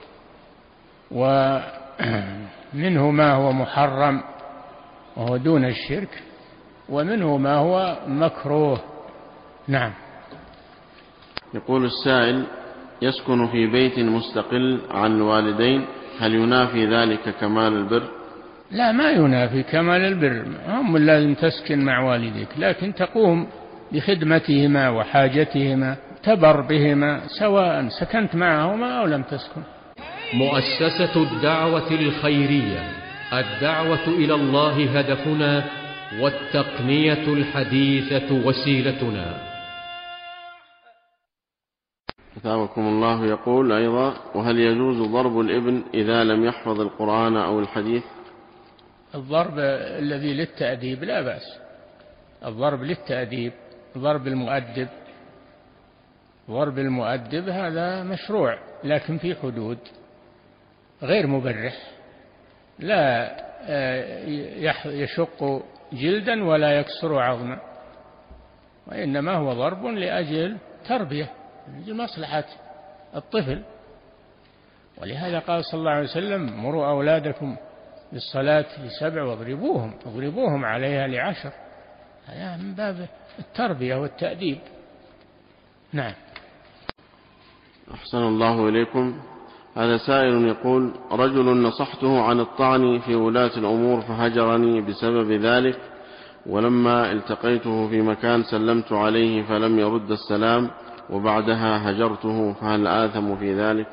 [SPEAKER 2] ومنه ما هو محرم وهو دون الشرك، ومنه ما هو مكروه. نعم.
[SPEAKER 9] يقول السائل: يسكن في بيت مستقل عن الوالدين، هل ينافي ذلك كمال البر؟
[SPEAKER 2] لا، ما ينافي كمال البر. هم لازم تسكن مع والديك، لكن تقوم بخدمتهما وحاجتهما، تبر بهما سواء سكنت معهما أو لم تسكن.
[SPEAKER 10] مؤسسة الدعوة الخيرية، الدعوة إلى الله هدفنا، والتقنية الحديثة وسيلتنا.
[SPEAKER 9] أثابكم الله. يقول أيضا: وهل يجوز ضرب الابن إذا لم يحفظ القرآن أو الحديث؟
[SPEAKER 2] الضرب الذي للتأديب لا بأس، الضرب للتأديب، ضرب المؤدب هذا مشروع، لكن في حدود، غير مبرح، لا يشق جلدا ولا يكسر عظما، وإنما هو ضرب لأجل تربية، لمصلحة الطفل. ولهذا قال صلى الله عليه وسلم: مروا أولادكم بالصلاة ل7 واضربوهم عليها ل10. هذا من باب التربية والتأديب. نعم.
[SPEAKER 9] أحسن الله إليكم. هذا سائل يقول: رجل نصحته عن الطعن في ولاة الأمور فهجرني بسبب ذلك، ولما التقيته في مكان سلمت عليه فلم يرد السلام، وبعدها هجرته، فهل آثم في ذلك؟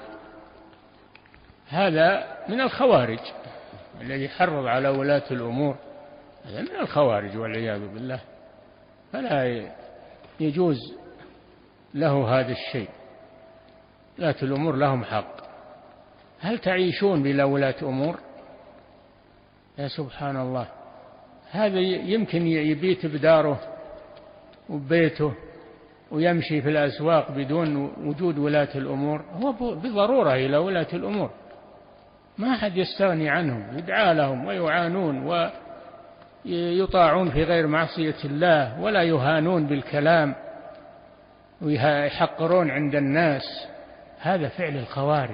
[SPEAKER 2] هذا من الخوارج، الذي حرض على ولاة الأمور هذا من الخوارج والعياذ بالله، فلا يجوز له هذا الشيء. ولاة الأمور لهم حق. هل تعيشون بلا ولاة أمور؟ يا سبحان الله، هذا يمكن يبيت بداره وبيته ويمشي في الأسواق بدون وجود ولاة الأمور، هو بضرورة إلى ولاة الأمور، ما أحد يستغني عنهم، يدعى لهم ويعانون ويطاعون في غير معصية الله، ولا يهانون بالكلام ويحقرون عند الناس. هذا فعل الخوارج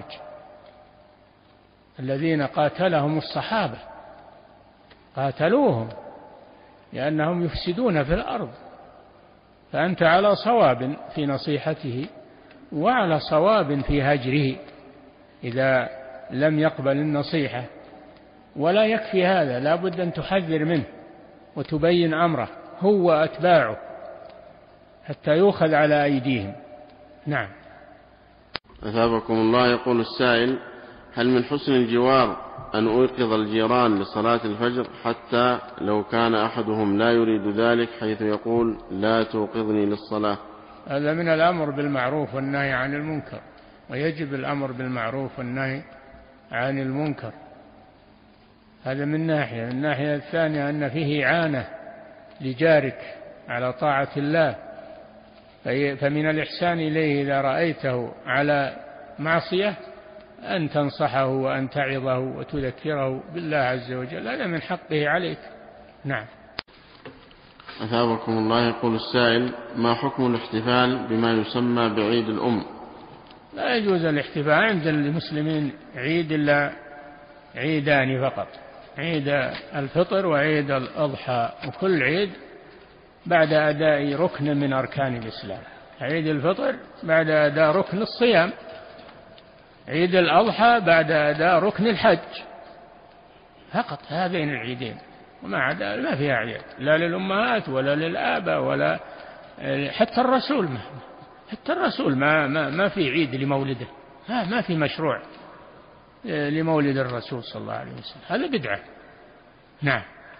[SPEAKER 2] الذين قاتلهم الصحابة، قاتلوهم لأنهم يفسدون في الأرض. فأنت على صواب في نصيحته وعلى صواب في هجره إذا لم يقبل النصيحة. ولا يكفي هذا، لا بد أن تحذر منه وتبين أمره هو أتباعه حتى يؤخذ على أيديهم. نعم.
[SPEAKER 9] أثابكم الله. يقول السائل: هل من حسن الجوار أن أوقظ الجيران لصلاة الفجر حتى لو كان أحدهم لا يريد ذلك، حيث يقول: لا توقظني للصلاة؟
[SPEAKER 2] هذا من الأمر بالمعروف والنهي عن المنكر، ويجب الأمر بالمعروف والنهي عن المنكر. هذا من ناحية. من الناحية الثانية أن فيه إعانة لجارك على طاعة الله، فمن الإحسان إليه إذا رأيته على معصية أن تنصحه وأن تعظه وتذكره بالله عز وجل، هذا من حقه عليك. نعم.
[SPEAKER 9] أثابكم الله. يقول السائل: ما حكم الاحتفال بما يسمى بعيد الأم؟
[SPEAKER 2] لا يجوز الاحتفال عند المسلمين عيد إلا عيدان فقط، عيد الفطر وعيد الأضحى، وكل عيد بعد أداء ركن من أركان الإسلام. عيد الفطر بعد أداء ركن الصيام، عيد الأضحى بعد أداء ركن الحج، فقط هذين العيدين، وما عدا ما فيها عيد لا للأمهات ولا للآباء ولا حتى الرسول. حتى الرسول ما في عيد لمولده، ما في مشروع لمولد الرسول صلى الله عليه وسلم، هذا بدعة. نعم.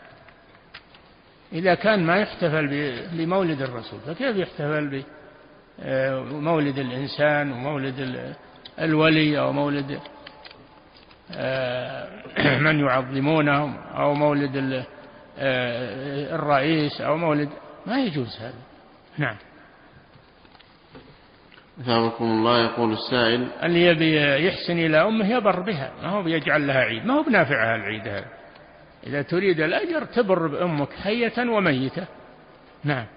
[SPEAKER 2] إذا كان ما يحتفل بمولد الرسول فكيف يحتفل بمولد الإنسان ومولد الولي أو مولد من يعظمونهم أو مولد الرئيس أو مولد؟ ما يجوز هذا. نعم.
[SPEAKER 9] أثابكم الله. يقول السائل:
[SPEAKER 2] اللي يبي يحسن إلى أمه يبر بها، ما هو بيجعل لها عيد، ما هو بنافعها العيد هذا. إذا تريد الأجر تبر بأمك حية وميتة. نعم.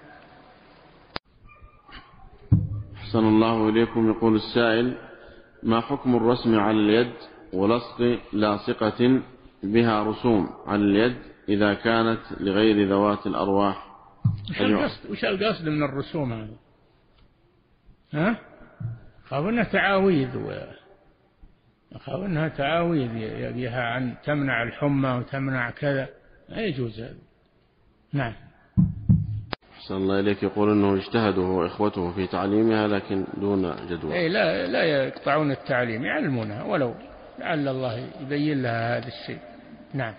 [SPEAKER 9] أحسن الله إليكم. يقول السائل: ما حكم الرسم على اليد ولصق لاصقة بها رسوم على اليد إذا كانت لغير ذوات الأرواح؟
[SPEAKER 2] وش القصد من الرسوم هذا؟ خاف أنها تعاويذ يبيها عن تمنع الحمى وتمنع كذا، لا يجوز هذا. نعم.
[SPEAKER 9] أحسن الله إليك. يقول أنه اجتهدوا هو وإخوته في تعليمها لكن دون جدوى.
[SPEAKER 2] لا يقطعون التعليم، يعلمونها ولو لعل الله يبين لها هذا الشيء. نعم.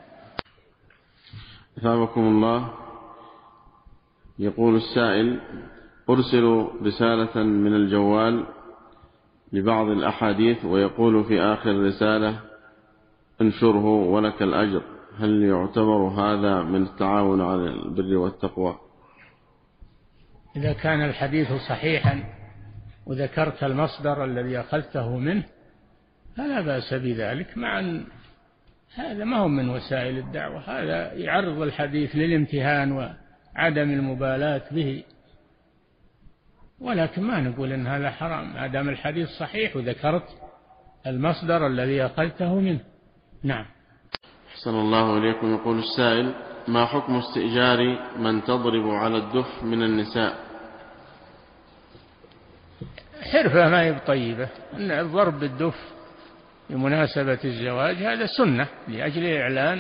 [SPEAKER 9] أثابكم الله. يقول السائل: أرسل رسالة من الجوال لبعض الأحاديث ويقول في آخر الرسالة: انشره ولك الأجر، هل يعتبر هذا من التعاون على البر والتقوى؟
[SPEAKER 2] إذا كان الحديث صحيحا وذكرت المصدر الذي أخذته منه فلا بأس بذلك، مع أن هذا ما هو من وسائل الدعوة، هذا يعرض الحديث للامتهان وعدم المبالاة به، ولكن ما نقول إن هذا حرام ما دام الحديث صحيح وذكرت المصدر الذي أخذته منه. نعم.
[SPEAKER 9] أحسن الله إليكم. يقول السائل: ما حكم استئجار من تضرب على الدف من النساء؟
[SPEAKER 2] حرفة ما هي طيبة، أن ضرب بالدف بمناسبة الزواج هذا سنة لأجل إعلان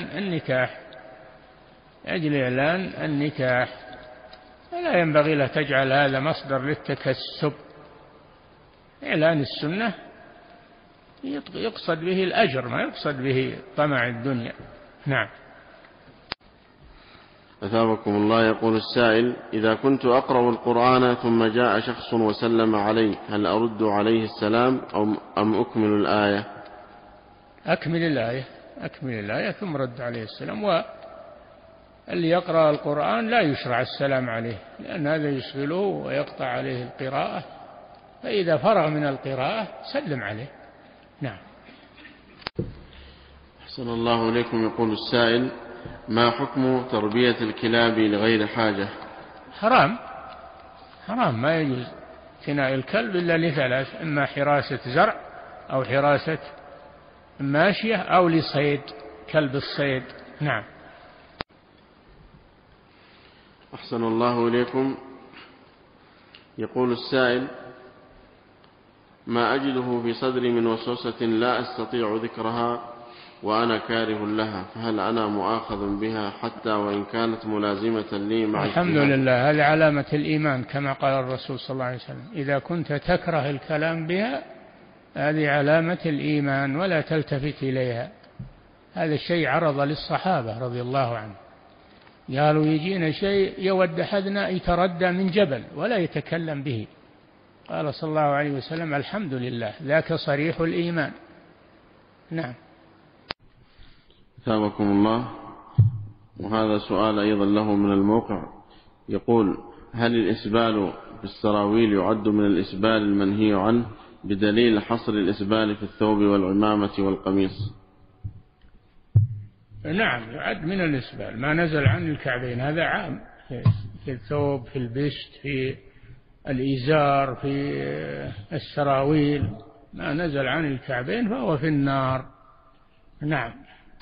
[SPEAKER 2] النكاح، فلا ينبغي له تجعل هذا مصدر للتكسب. إعلان السنة يقصد به الأجر، ما يقصد به طمع الدنيا. نعم.
[SPEAKER 9] أثابكم الله. يقول السائل: إذا كنت أقرأ القرآن ثم جاء شخص وسلم علي، هل أرد عليه السلام أم أكمل الآية؟
[SPEAKER 2] أكمل الآية ثم رد عليه السلام. واللي يقرأ القرآن لا يشرع السلام عليه، لأن هذا يشغله ويقطع عليه القراءة، فإذا فرغ من القراءة سلم عليه. نعم.
[SPEAKER 9] أحسن الله إليكم. يقول السائل: ما حكم تربية الكلاب لغير حاجة؟
[SPEAKER 2] حرام ما يجوز اقتناء الكلب إلا لثلاث: إما حراسة زرع أو حراسة ماشية أو لصيد، كلب الصيد. نعم.
[SPEAKER 9] أحسن الله إليكم. يقول السائل: ما أجده في صدري من وسوسة لا أستطيع ذكرها وأنا كاره لها، فهل أنا مؤاخذ بها حتى وإن كانت ملازمة لي مع
[SPEAKER 2] الحمد لله، هذه علامة الإيمان كما قال الرسول صلى الله عليه وسلم: إذا كنت تكره الكلام بها هذه علامة الإيمان ولا تلتفت إليها. هذا الشيء عرض للصحابة رضي الله عنهم، قالوا يجينا شيء يود أحدنا يتردى من جبل ولا يتكلم به، قال صلى الله عليه وسلم: الحمد لله، ذاك صريح الإيمان. نعم.
[SPEAKER 9] ثابكم الله. وهذا سؤال أيضا له من الموقع، يقول: هل الإسبال في السراويل يعد من الإسبال المنهي عنه بدليل حصر الإسبال في الثوب والعمامة والقميص؟
[SPEAKER 2] نعم، يعد من الإسبال ما نزل عن الكعبين، هذا عام في الثوب، في البشت، في الإزار، في السراويل، ما نزل عن الكعبين فهو في النار. نعم.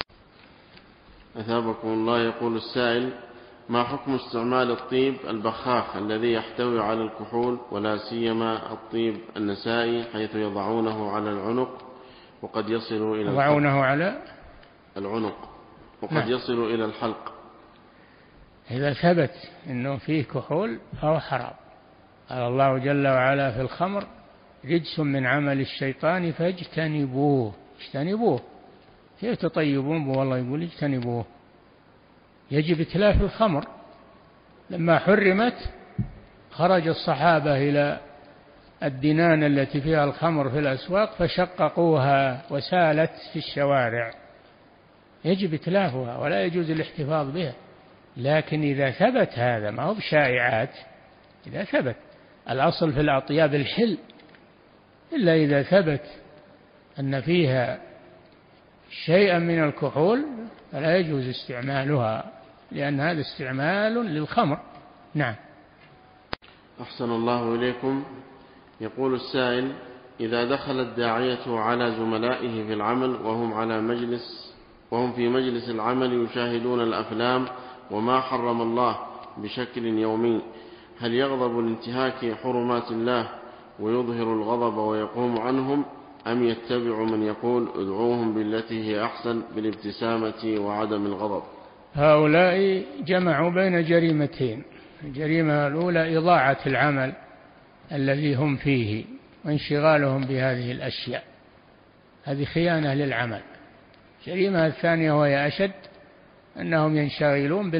[SPEAKER 9] أثابكم الله. يقول السائل: ما حكم استعمال الطيب البخاخ الذي يحتوي على الكحول، ولا سيما الطيب النسائي، حيث يضعونه على العنق وقد يصل إلى
[SPEAKER 2] يضعونه على
[SPEAKER 9] العنق وقد يصل إلى الحلق؟
[SPEAKER 2] إذا ثبت أنه فيه كحول فهو حرام. قال الله جل وعلا في الخمر: رجس من عمل الشيطان فاجتنبوه. اجتنبوه، كيف تطيبون به؟ والله يقول اجتنبوه. يجب إتلاف الخمر. لما حرمت خرج الصحابة إلى الدنان التي فيها الخمر في الأسواق فشققوها وسالت في الشوارع. يجب إتلافها ولا يجوز الاحتفاظ بها. لكن إذا ثبت هذا، ما هو بشائعات، إذا ثبت، الأصل في الأطياب الحل، إلا إذا ثبت أن فيها شيئا من الكحول فلا يجوز استعمالها، لأن هذا استعمال للخمر. نعم.
[SPEAKER 9] أحسن الله إليكم. يقول السائل: إذا دخل الداعية على زملائه في العمل وهم في مجلس العمل يشاهدون الأفلام وما حرم الله بشكل يومي، هل يغضب لانتهاك حرمات الله ويظهر الغضب ويقوم عنهم، أم يتبع من يقول ادعوهم بالتي هي أحسن بالابتسامة وعدم الغضب؟
[SPEAKER 2] هؤلاء جمعوا بين جريمتين: الجريمة الأولى إضاعة العمل الذي هم فيه وانشغالهم بهذه الأشياء، هذه خيانة للعمل. الجريمة الثانية وهي أشد، أنهم ينشغلون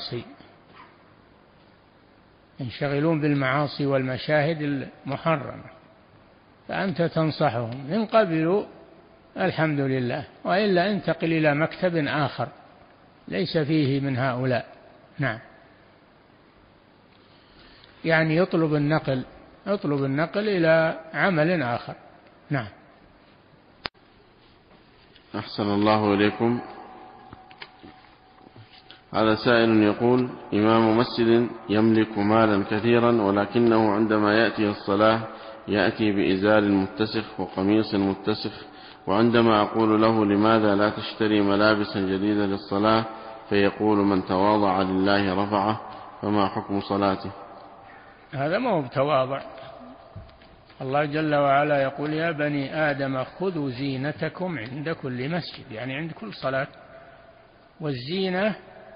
[SPEAKER 2] بالمعاصي والمشاهد المحرمة، فأنت تنصحهم من قبل الحمد لله، وإلا انتقل إلى مكتب آخر ليس فيه من هؤلاء. نعم. يعني يطلب النقل إلى عمل آخر. نعم.
[SPEAKER 9] أحسن الله إليكم. هذا سائل يقول: إمام مسجد يملك مالا كثيرا، ولكنه عندما يأتي الصلاة يأتي بإزار متسخ وقميص متسخ، وعندما أقول له لماذا لا تشتري ملابسا جديدة للصلاة فيقول من تواضع لله رفعه، فما حكم صلاته؟
[SPEAKER 2] هذا ما هو بتواضع. الله جل وعلا يقول: يا بني آدم خذوا زينتكم عند كل مسجد، يعني عند كل صلاة. والزينة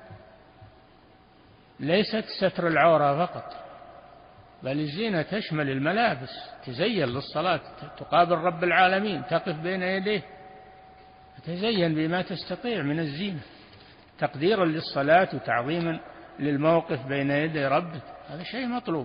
[SPEAKER 2] ليست ستر العورة فقط، بل الزينة تشمل الملابس، تزين للصلاة، تقابل رب العالمين، تقف بين يديه، تزين بما تستطيع من الزينة، تقديرا للصلاة وتعظيما للموقف بين يدي ربك، هذا شيء مطلوب.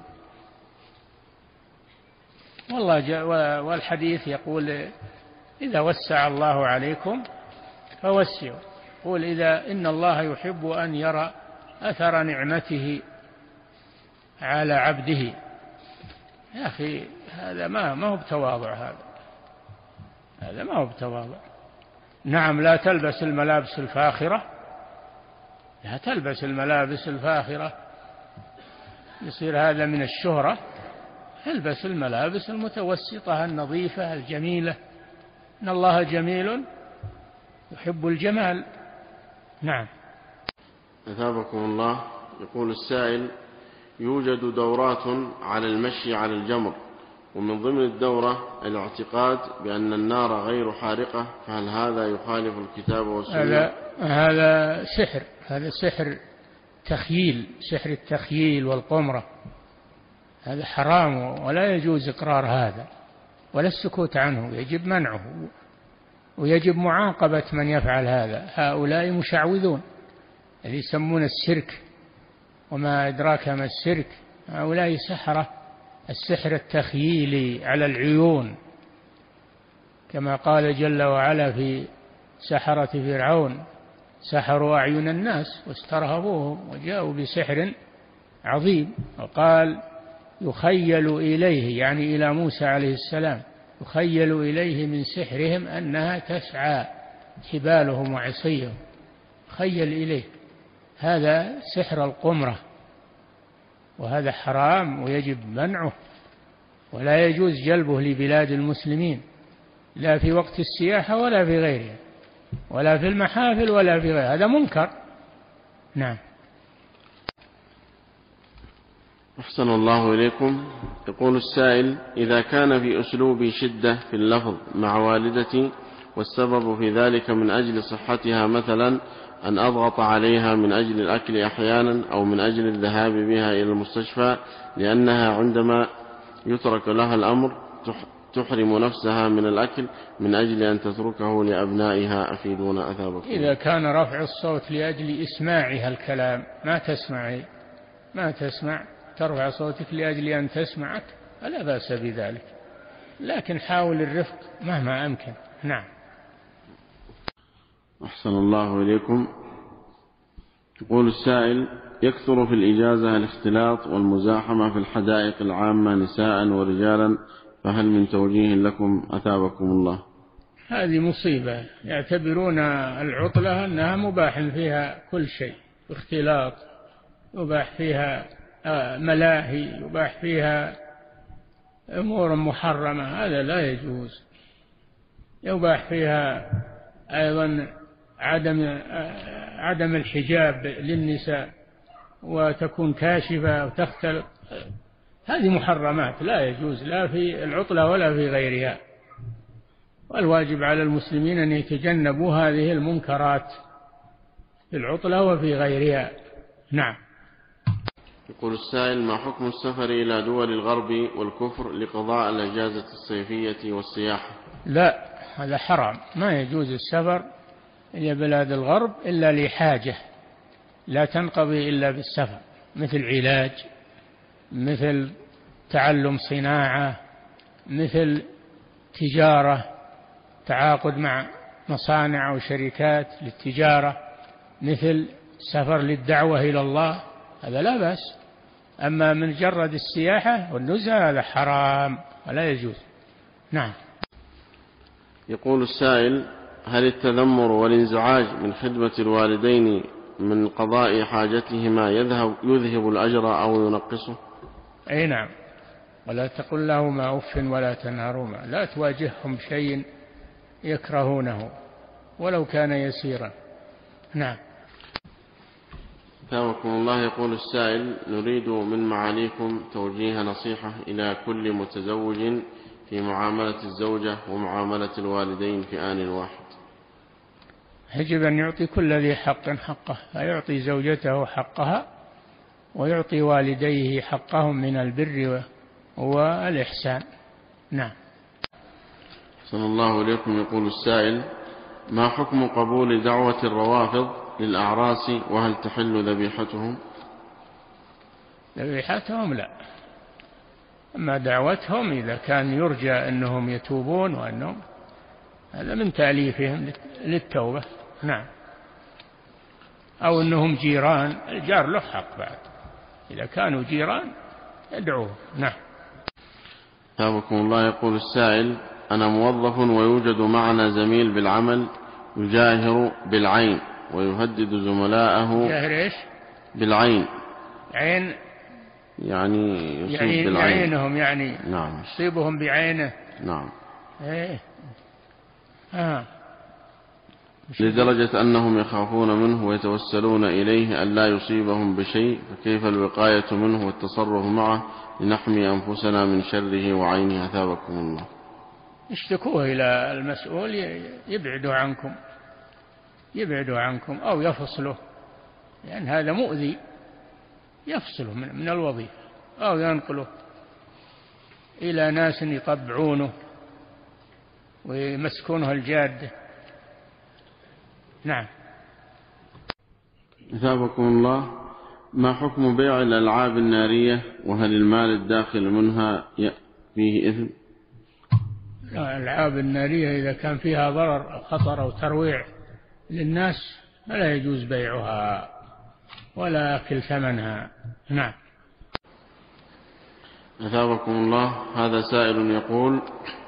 [SPEAKER 2] والحديث يقول: إذا وسع الله عليكم فوسعوا. يقول: إن الله يحب أن يرى أثر نعمته على عبده. يا أخي هذا ما هو بتواضع، هذا ما هو بتواضع. نعم، لا تلبس الملابس الفاخرة، لا تلبس الملابس الفاخرة، يصير هذا من الشهرة، البس الملابس المتوسطة النظيفة الجميلة، إن الله جميل يحب الجمال. نعم.
[SPEAKER 9] أثابكم الله. يقول السائل: يوجد دورات على المشي على الجمر، ومن ضمن الدورة الاعتقاد بأن النار غير حارقة، فهل هذا يخالف الكتاب والسنة؟
[SPEAKER 2] هذا سحر، هذا سحر تخييل، سحر التخييل والقمرة، هذا حرام ولا يجوز إقرار هذا ولا السكوت عنه، يجب منعه ويجب معاقبة من يفعل هذا. هؤلاء مشعوذون الذي يسمون السيرك، وما أدراك ما السيرك، هؤلاء سحرة، السحر التخييلي على العيون، كما قال جل وعلا في سحرة فرعون: سحروا أعين الناس واسترهبوهم وجاءوا بسحر عظيم. وقال: يخيل إليه، يعني إلى موسى عليه السلام، يخيل إليه من سحرهم أنها تسعى حبالهم وعصيهم، خيل إليه. هذا سحر القمرة، وهذا حرام ويجب منعه، ولا يجوز جلبه لبلاد المسلمين، لا في وقت السياحة ولا في غيرها، ولا في المحافل ولا في غيرها، هذا منكر. نعم.
[SPEAKER 9] أحسن الله إليكم. يقول السائل: إذا كان في أسلوب شدة في اللفظ مع والدتي، والسبب في ذلك من أجل صحتها، مثلا أن أضغط عليها من أجل الأكل أحيانا، أو من أجل الذهاب بها إلى المستشفى، لأنها عندما يترك لها الأمر تحرم نفسها من الأكل من أجل أن تتركه لأبنائها، أفيدون أثابكم.
[SPEAKER 2] إذا كان رفع الصوت لأجل إسماعها الكلام، ما تسمع، ترفع صوتك لأجل أن تسمعك، فلا بأس بذلك، لكن حاول الرفق مهما أمكن. نعم.
[SPEAKER 9] أحسن الله إليكم. يقول السائل: يكثر في الإجازة الاختلاط والمزاحمة في الحدائق العامة نساء ورجالا، فهل من توجيه لكم أثابكم الله؟
[SPEAKER 2] هذه مصيبة، يعتبرون العطلة أنها مباح فيها كل شيء، اختلاط، يباح فيها ملاهي، يباح فيها أمور محرمة، هذا لا يجوز. يباح فيها أيضا عدم الحجاب للنساء، وتكون كاشفة وتختلط، هذه محرمات لا يجوز، لا في العطلة ولا في غيرها. والواجب على المسلمين أن يتجنبوا هذه المنكرات في العطلة وفي غيرها. نعم.
[SPEAKER 9] يقول السائل: ما حكم السفر إلى دول الغرب والكفر لقضاء الأجازة الصيفية والسياحة؟
[SPEAKER 2] لا، هذا حرام، ما يجوز السفر إلى بلاد الغرب إلا لحاجة لا تنقضي إلا بالسفر، مثل علاج، مثل تعلم صناعة، مثل تجارة، تعاقد مع مصانع أو شركات للتجارة، مثل سفر للدعوة إلى الله، هذا لا بأس. أما من جرد السياحة والنزهة هذا حرام ولا يجوز. نعم.
[SPEAKER 9] يقول السائل: هل التذمر والانزعاج من خدمة الوالدين من قضاء حاجتهما يذهب الأجر أو ينقصه؟
[SPEAKER 2] أي نعم. ولا تقل لهما أف ولا تنهرهما، لا تواجههم شيء يكرهونه ولو كان يسيرا. نعم.
[SPEAKER 9] ثابكم الله. يقول السائل: نريد من معاليكم توجيه نصيحة إلى كل متزوج في معاملة الزوجة ومعاملة الوالدين في آن واحد.
[SPEAKER 2] يجب أن يعطي كل ذي حق حقه، فيعطي زوجته حقها ويعطي والديه حقهم من البر والإحسان. نعم.
[SPEAKER 9] صلى الله عليكم. يقول السائل: ما حكم قبول دعوة الروافض للأعراس، وهل تحل ذبيحتهم؟
[SPEAKER 2] ذبيحتهم لا، أما دعوتهم إذا كان يرجى أنهم يتوبون وأنهم، هذا من تأليفهم للتوبة. نعم. أو أنهم جيران، الجار له حق بعد، إذا كانوا جيران يدعوه. نعم.
[SPEAKER 9] ثابكم الله. يقول السائل: أنا موظف ويوجد معنا زميل بالعمل يجاهر بالعين ويهدد زملائه.
[SPEAKER 2] يجاهر إيش؟
[SPEAKER 9] بالعين.
[SPEAKER 2] عين
[SPEAKER 9] يعني يصيب بالعين.
[SPEAKER 2] يعينهم يعني.
[SPEAKER 9] نعم.
[SPEAKER 2] يصيبهم بعينه.
[SPEAKER 9] نعم.
[SPEAKER 2] إيه.
[SPEAKER 9] لدرجة أنهم يخافون منه ويتوسلون إليه أن لا يصيبهم بشيء، فكيف الوقاية منه والتصرف معه لنحمي أنفسنا من شره وعينه؟ أثابكم الله.
[SPEAKER 2] اشتكوه إلى المسؤول يبعدوا عنكم أو يفصله، لأن هذا مؤذي، يفصله من الوظيفة أو ينقله إلى ناس يطبعونه ويمسكونه الجادة. نعم.
[SPEAKER 9] أثابكم الله. ما حكم بيع الألعاب النارية، وهل المال الداخل منها فيه إثم؟
[SPEAKER 2] الألعاب النارية إذا كان فيها ضرر خطر أو ترويع للناس فلا يجوز بيعها ولا أكل ثمنها. نعم.
[SPEAKER 9] أثابكم الله. هذا سائل يقول: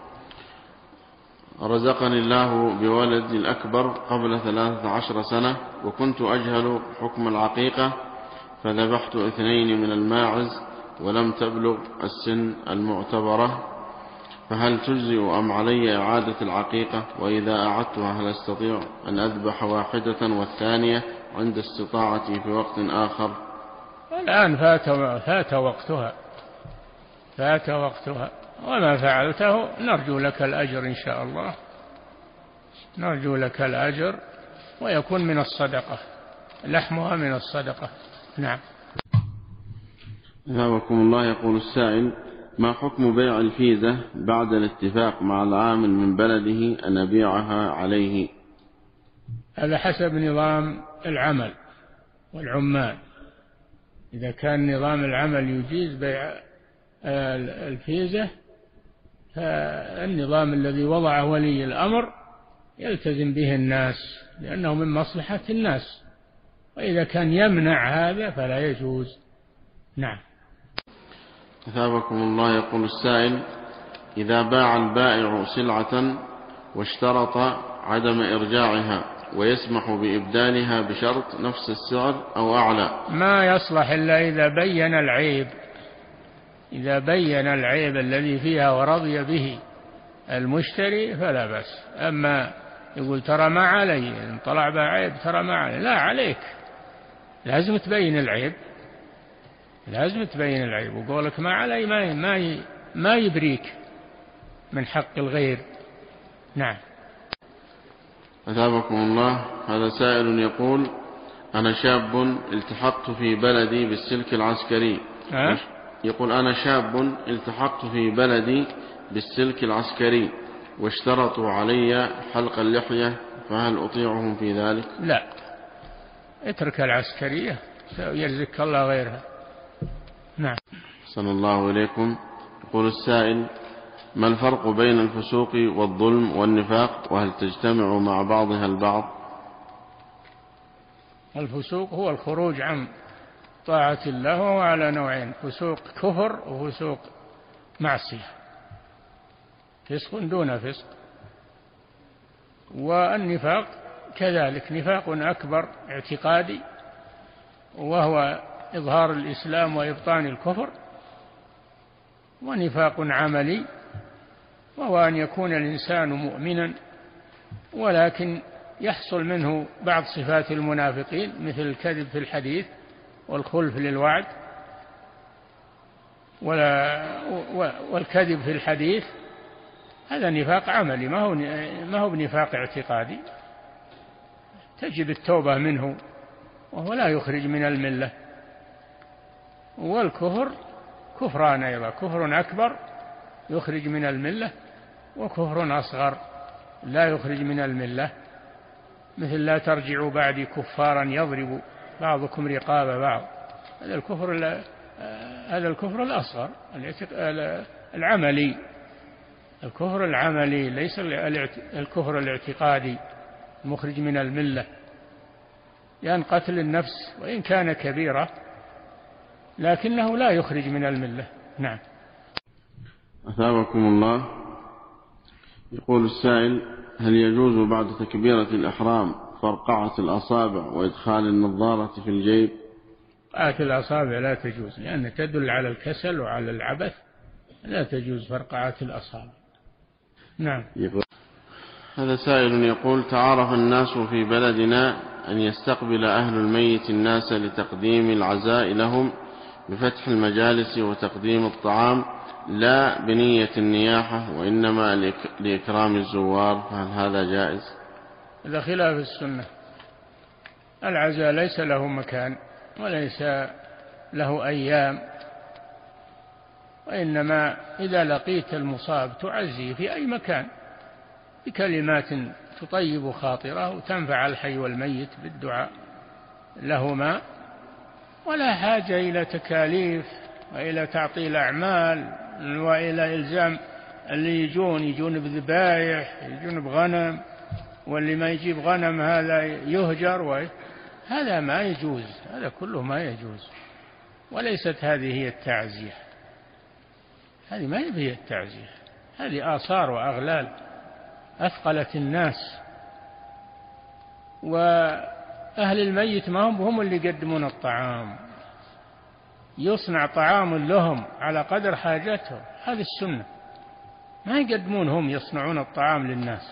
[SPEAKER 9] رزقني الله بولد الأكبر قبل 13 سنة، وكنت أجهل حكم العقيقة، فذبحت 2 من الماعز ولم تبلغ السن المعتبرة، فهل تجزئ أم علي إعادة العقيقة؟ وإذا أعدتها هل أستطيع أن أذبح واحدة والثانية عند استطاعتي في وقت آخر؟
[SPEAKER 2] الآن فات وقتها وما فعلته نرجو لك الأجر إن شاء الله، نرجو لك الأجر، ويكون من الصدقة، لحمها من الصدقة. نعم.
[SPEAKER 9] أثابكم الله. يقول السائل: ما حكم بيع الفيزة بعد الاتفاق مع العامل من بلده أن أبيعها عليه؟
[SPEAKER 2] هذا حسب نظام العمل والعمال. إذا كان نظام العمل يجيز بيع الفيزة، فالنظام الذي وضعه ولي الأمر يلتزم به الناس لأنه من مصلحة الناس، وإذا كان يمنع هذا فلا يجوز. نعم.
[SPEAKER 9] أثابكم الله. يقول السائل: إذا باع البائع سلعة واشترط عدم إرجاعها ويسمح بإبدالها بشرط نفس السعر أو أعلى،
[SPEAKER 2] ما يصلح إلا إذا بين العيب، إذا بين العيب الذي فيها ورضي به المشتري فلا بأس. أما يقول ترى ما علي، إن طلع بعيب ترى ما علي، لا عليك، لازم تبين العيب، لازم تبين العيب، وقولك ما علي ما يبريك من حق الغير. نعم.
[SPEAKER 9] أثابكم الله. هذا سائل يقول: أنا شاب التحقت في بلدي بالسلك العسكري. يقول: أنا شاب التحقت في بلدي بالسلك العسكري واشترطوا علي حلق اللحية، فهل أطيعهم في ذلك؟
[SPEAKER 2] لا، اترك العسكرية يرزقك الله غيرها. نعم.
[SPEAKER 9] صلى الله إليكم. يقول السائل: ما الفرق بين الفسوق والظلم والنفاق، وهل تجتمع مع بعضها البعض؟
[SPEAKER 2] الفسوق هو الخروج عن طاعة الله، وهو على نوعين: فسوق كفر وفسوق معصية، فسق دون فسق. والنفاق كذلك، نفاق أكبر اعتقادي وهو إظهار الإسلام وإبطان الكفر، ونفاق عملي وهو أن يكون الإنسان مؤمنا ولكن يحصل منه بعض صفات المنافقين، مثل الكذب في الحديث والخلف للوعد والكذب في الحديث. هذا نفاق عملي، ما هو بنفاق اعتقادي، تجب التوبة منه وهو لا يخرج من الملة. والكفر كفران أيضا: كفر أكبر يخرج من الملة، وكفر أصغر لا يخرج من الملة، مثل لا ترجعوا بعدي كفارا يضرب بعضكم رقاب بعض. هذا الكفر الأصغر العملي، الكفر العملي ليس الكفر الاعتقادي المخرج من الملة، لأن قتل النفس وإن كان كبيرة لكنه لا يخرج من الملة. نعم.
[SPEAKER 9] أثابكم الله. يقول السائل: هل يجوز بعد تكبيرة الإحرام فرقعة الأصابع وإدخال النظارة في الجيب؟
[SPEAKER 2] فرقعة الأصابع لا تجوز، لأنها تدل على الكسل وعلى العبث، لا تجوز فرقعة الأصابع. نعم.
[SPEAKER 9] هذا سائل يقول: تعارف الناس في بلدنا أن يستقبل أهل الميت الناس لتقديم العزاء لهم بفتح المجالس وتقديم الطعام، لا بنية النياحة وإنما لإكرام الزوار، فهل هذا جائز؟
[SPEAKER 2] هذا خلاف السنة. العزاء ليس له مكان وليس له أيام، وإنما إذا لقيت المصاب تعزيه في أي مكان بكلمات تطيب خاطره وتنفع الحي والميت بالدعاء لهما، ولا حاجة إلى تكاليف وإلى تعطيل أعمال وإلى إلزام اللي يجون بذبايح، يجون بغنم، واللي ما يجيب غنم هذا يهجر، هذا ما يجوز، هذا كله ما يجوز. وليست هذه هي التعزية، هذه ما هي التعزية، هذه آثار وأغلال أثقلت الناس، وأهل الميت ما هم اللي يقدمون الطعام، يصنع طعام لهم على قدر حاجتهم، هذه السنة، ما يقدمون هم يصنعون الطعام للناس،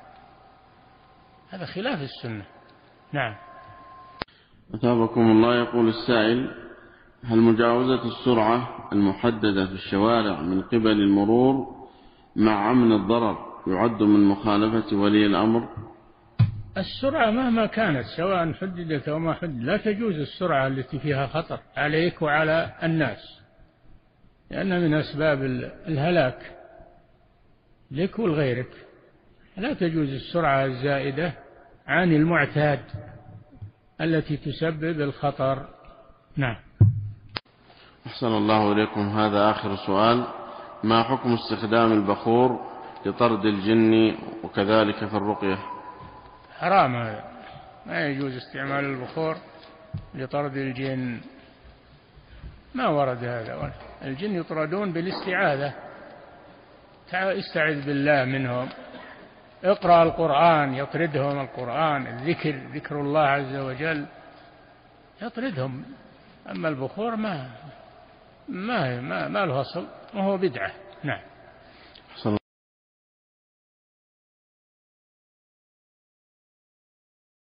[SPEAKER 2] هذا خلاف السنة. نعم.
[SPEAKER 9] أثابكم الله. يقول السائل: هل مجاوزة السرعة المحددة في الشوارع من قبل المرور مع عمل الضرر يعد من مخالفة ولي الأمر؟
[SPEAKER 2] السرعة مهما كانت، سواء حددت أو ما حددت، لا تجوز السرعة التي فيها خطر عليك وعلى الناس، لأنها من أسباب الهلاك لك ولغيرك. لا تجوز السرعة الزائدة عن المعتاد التي تسبب الخطر. نعم.
[SPEAKER 9] أحسن الله إليكم. هذا آخر سؤال: ما حكم استخدام البخور لطرد الجن وكذلك في الرقية؟
[SPEAKER 2] حرام، هذا ما يجوز استعمال البخور لطرد الجن، ما ورد هذا. الجن يطردون بالاستعاذة، استعذ بالله منهم، اقرأ القرآن يطردهم، القرآن، الذكر، ذكر الله عز وجل يطردهم. أما البخور ما له أصل وهو بدعة. نعم.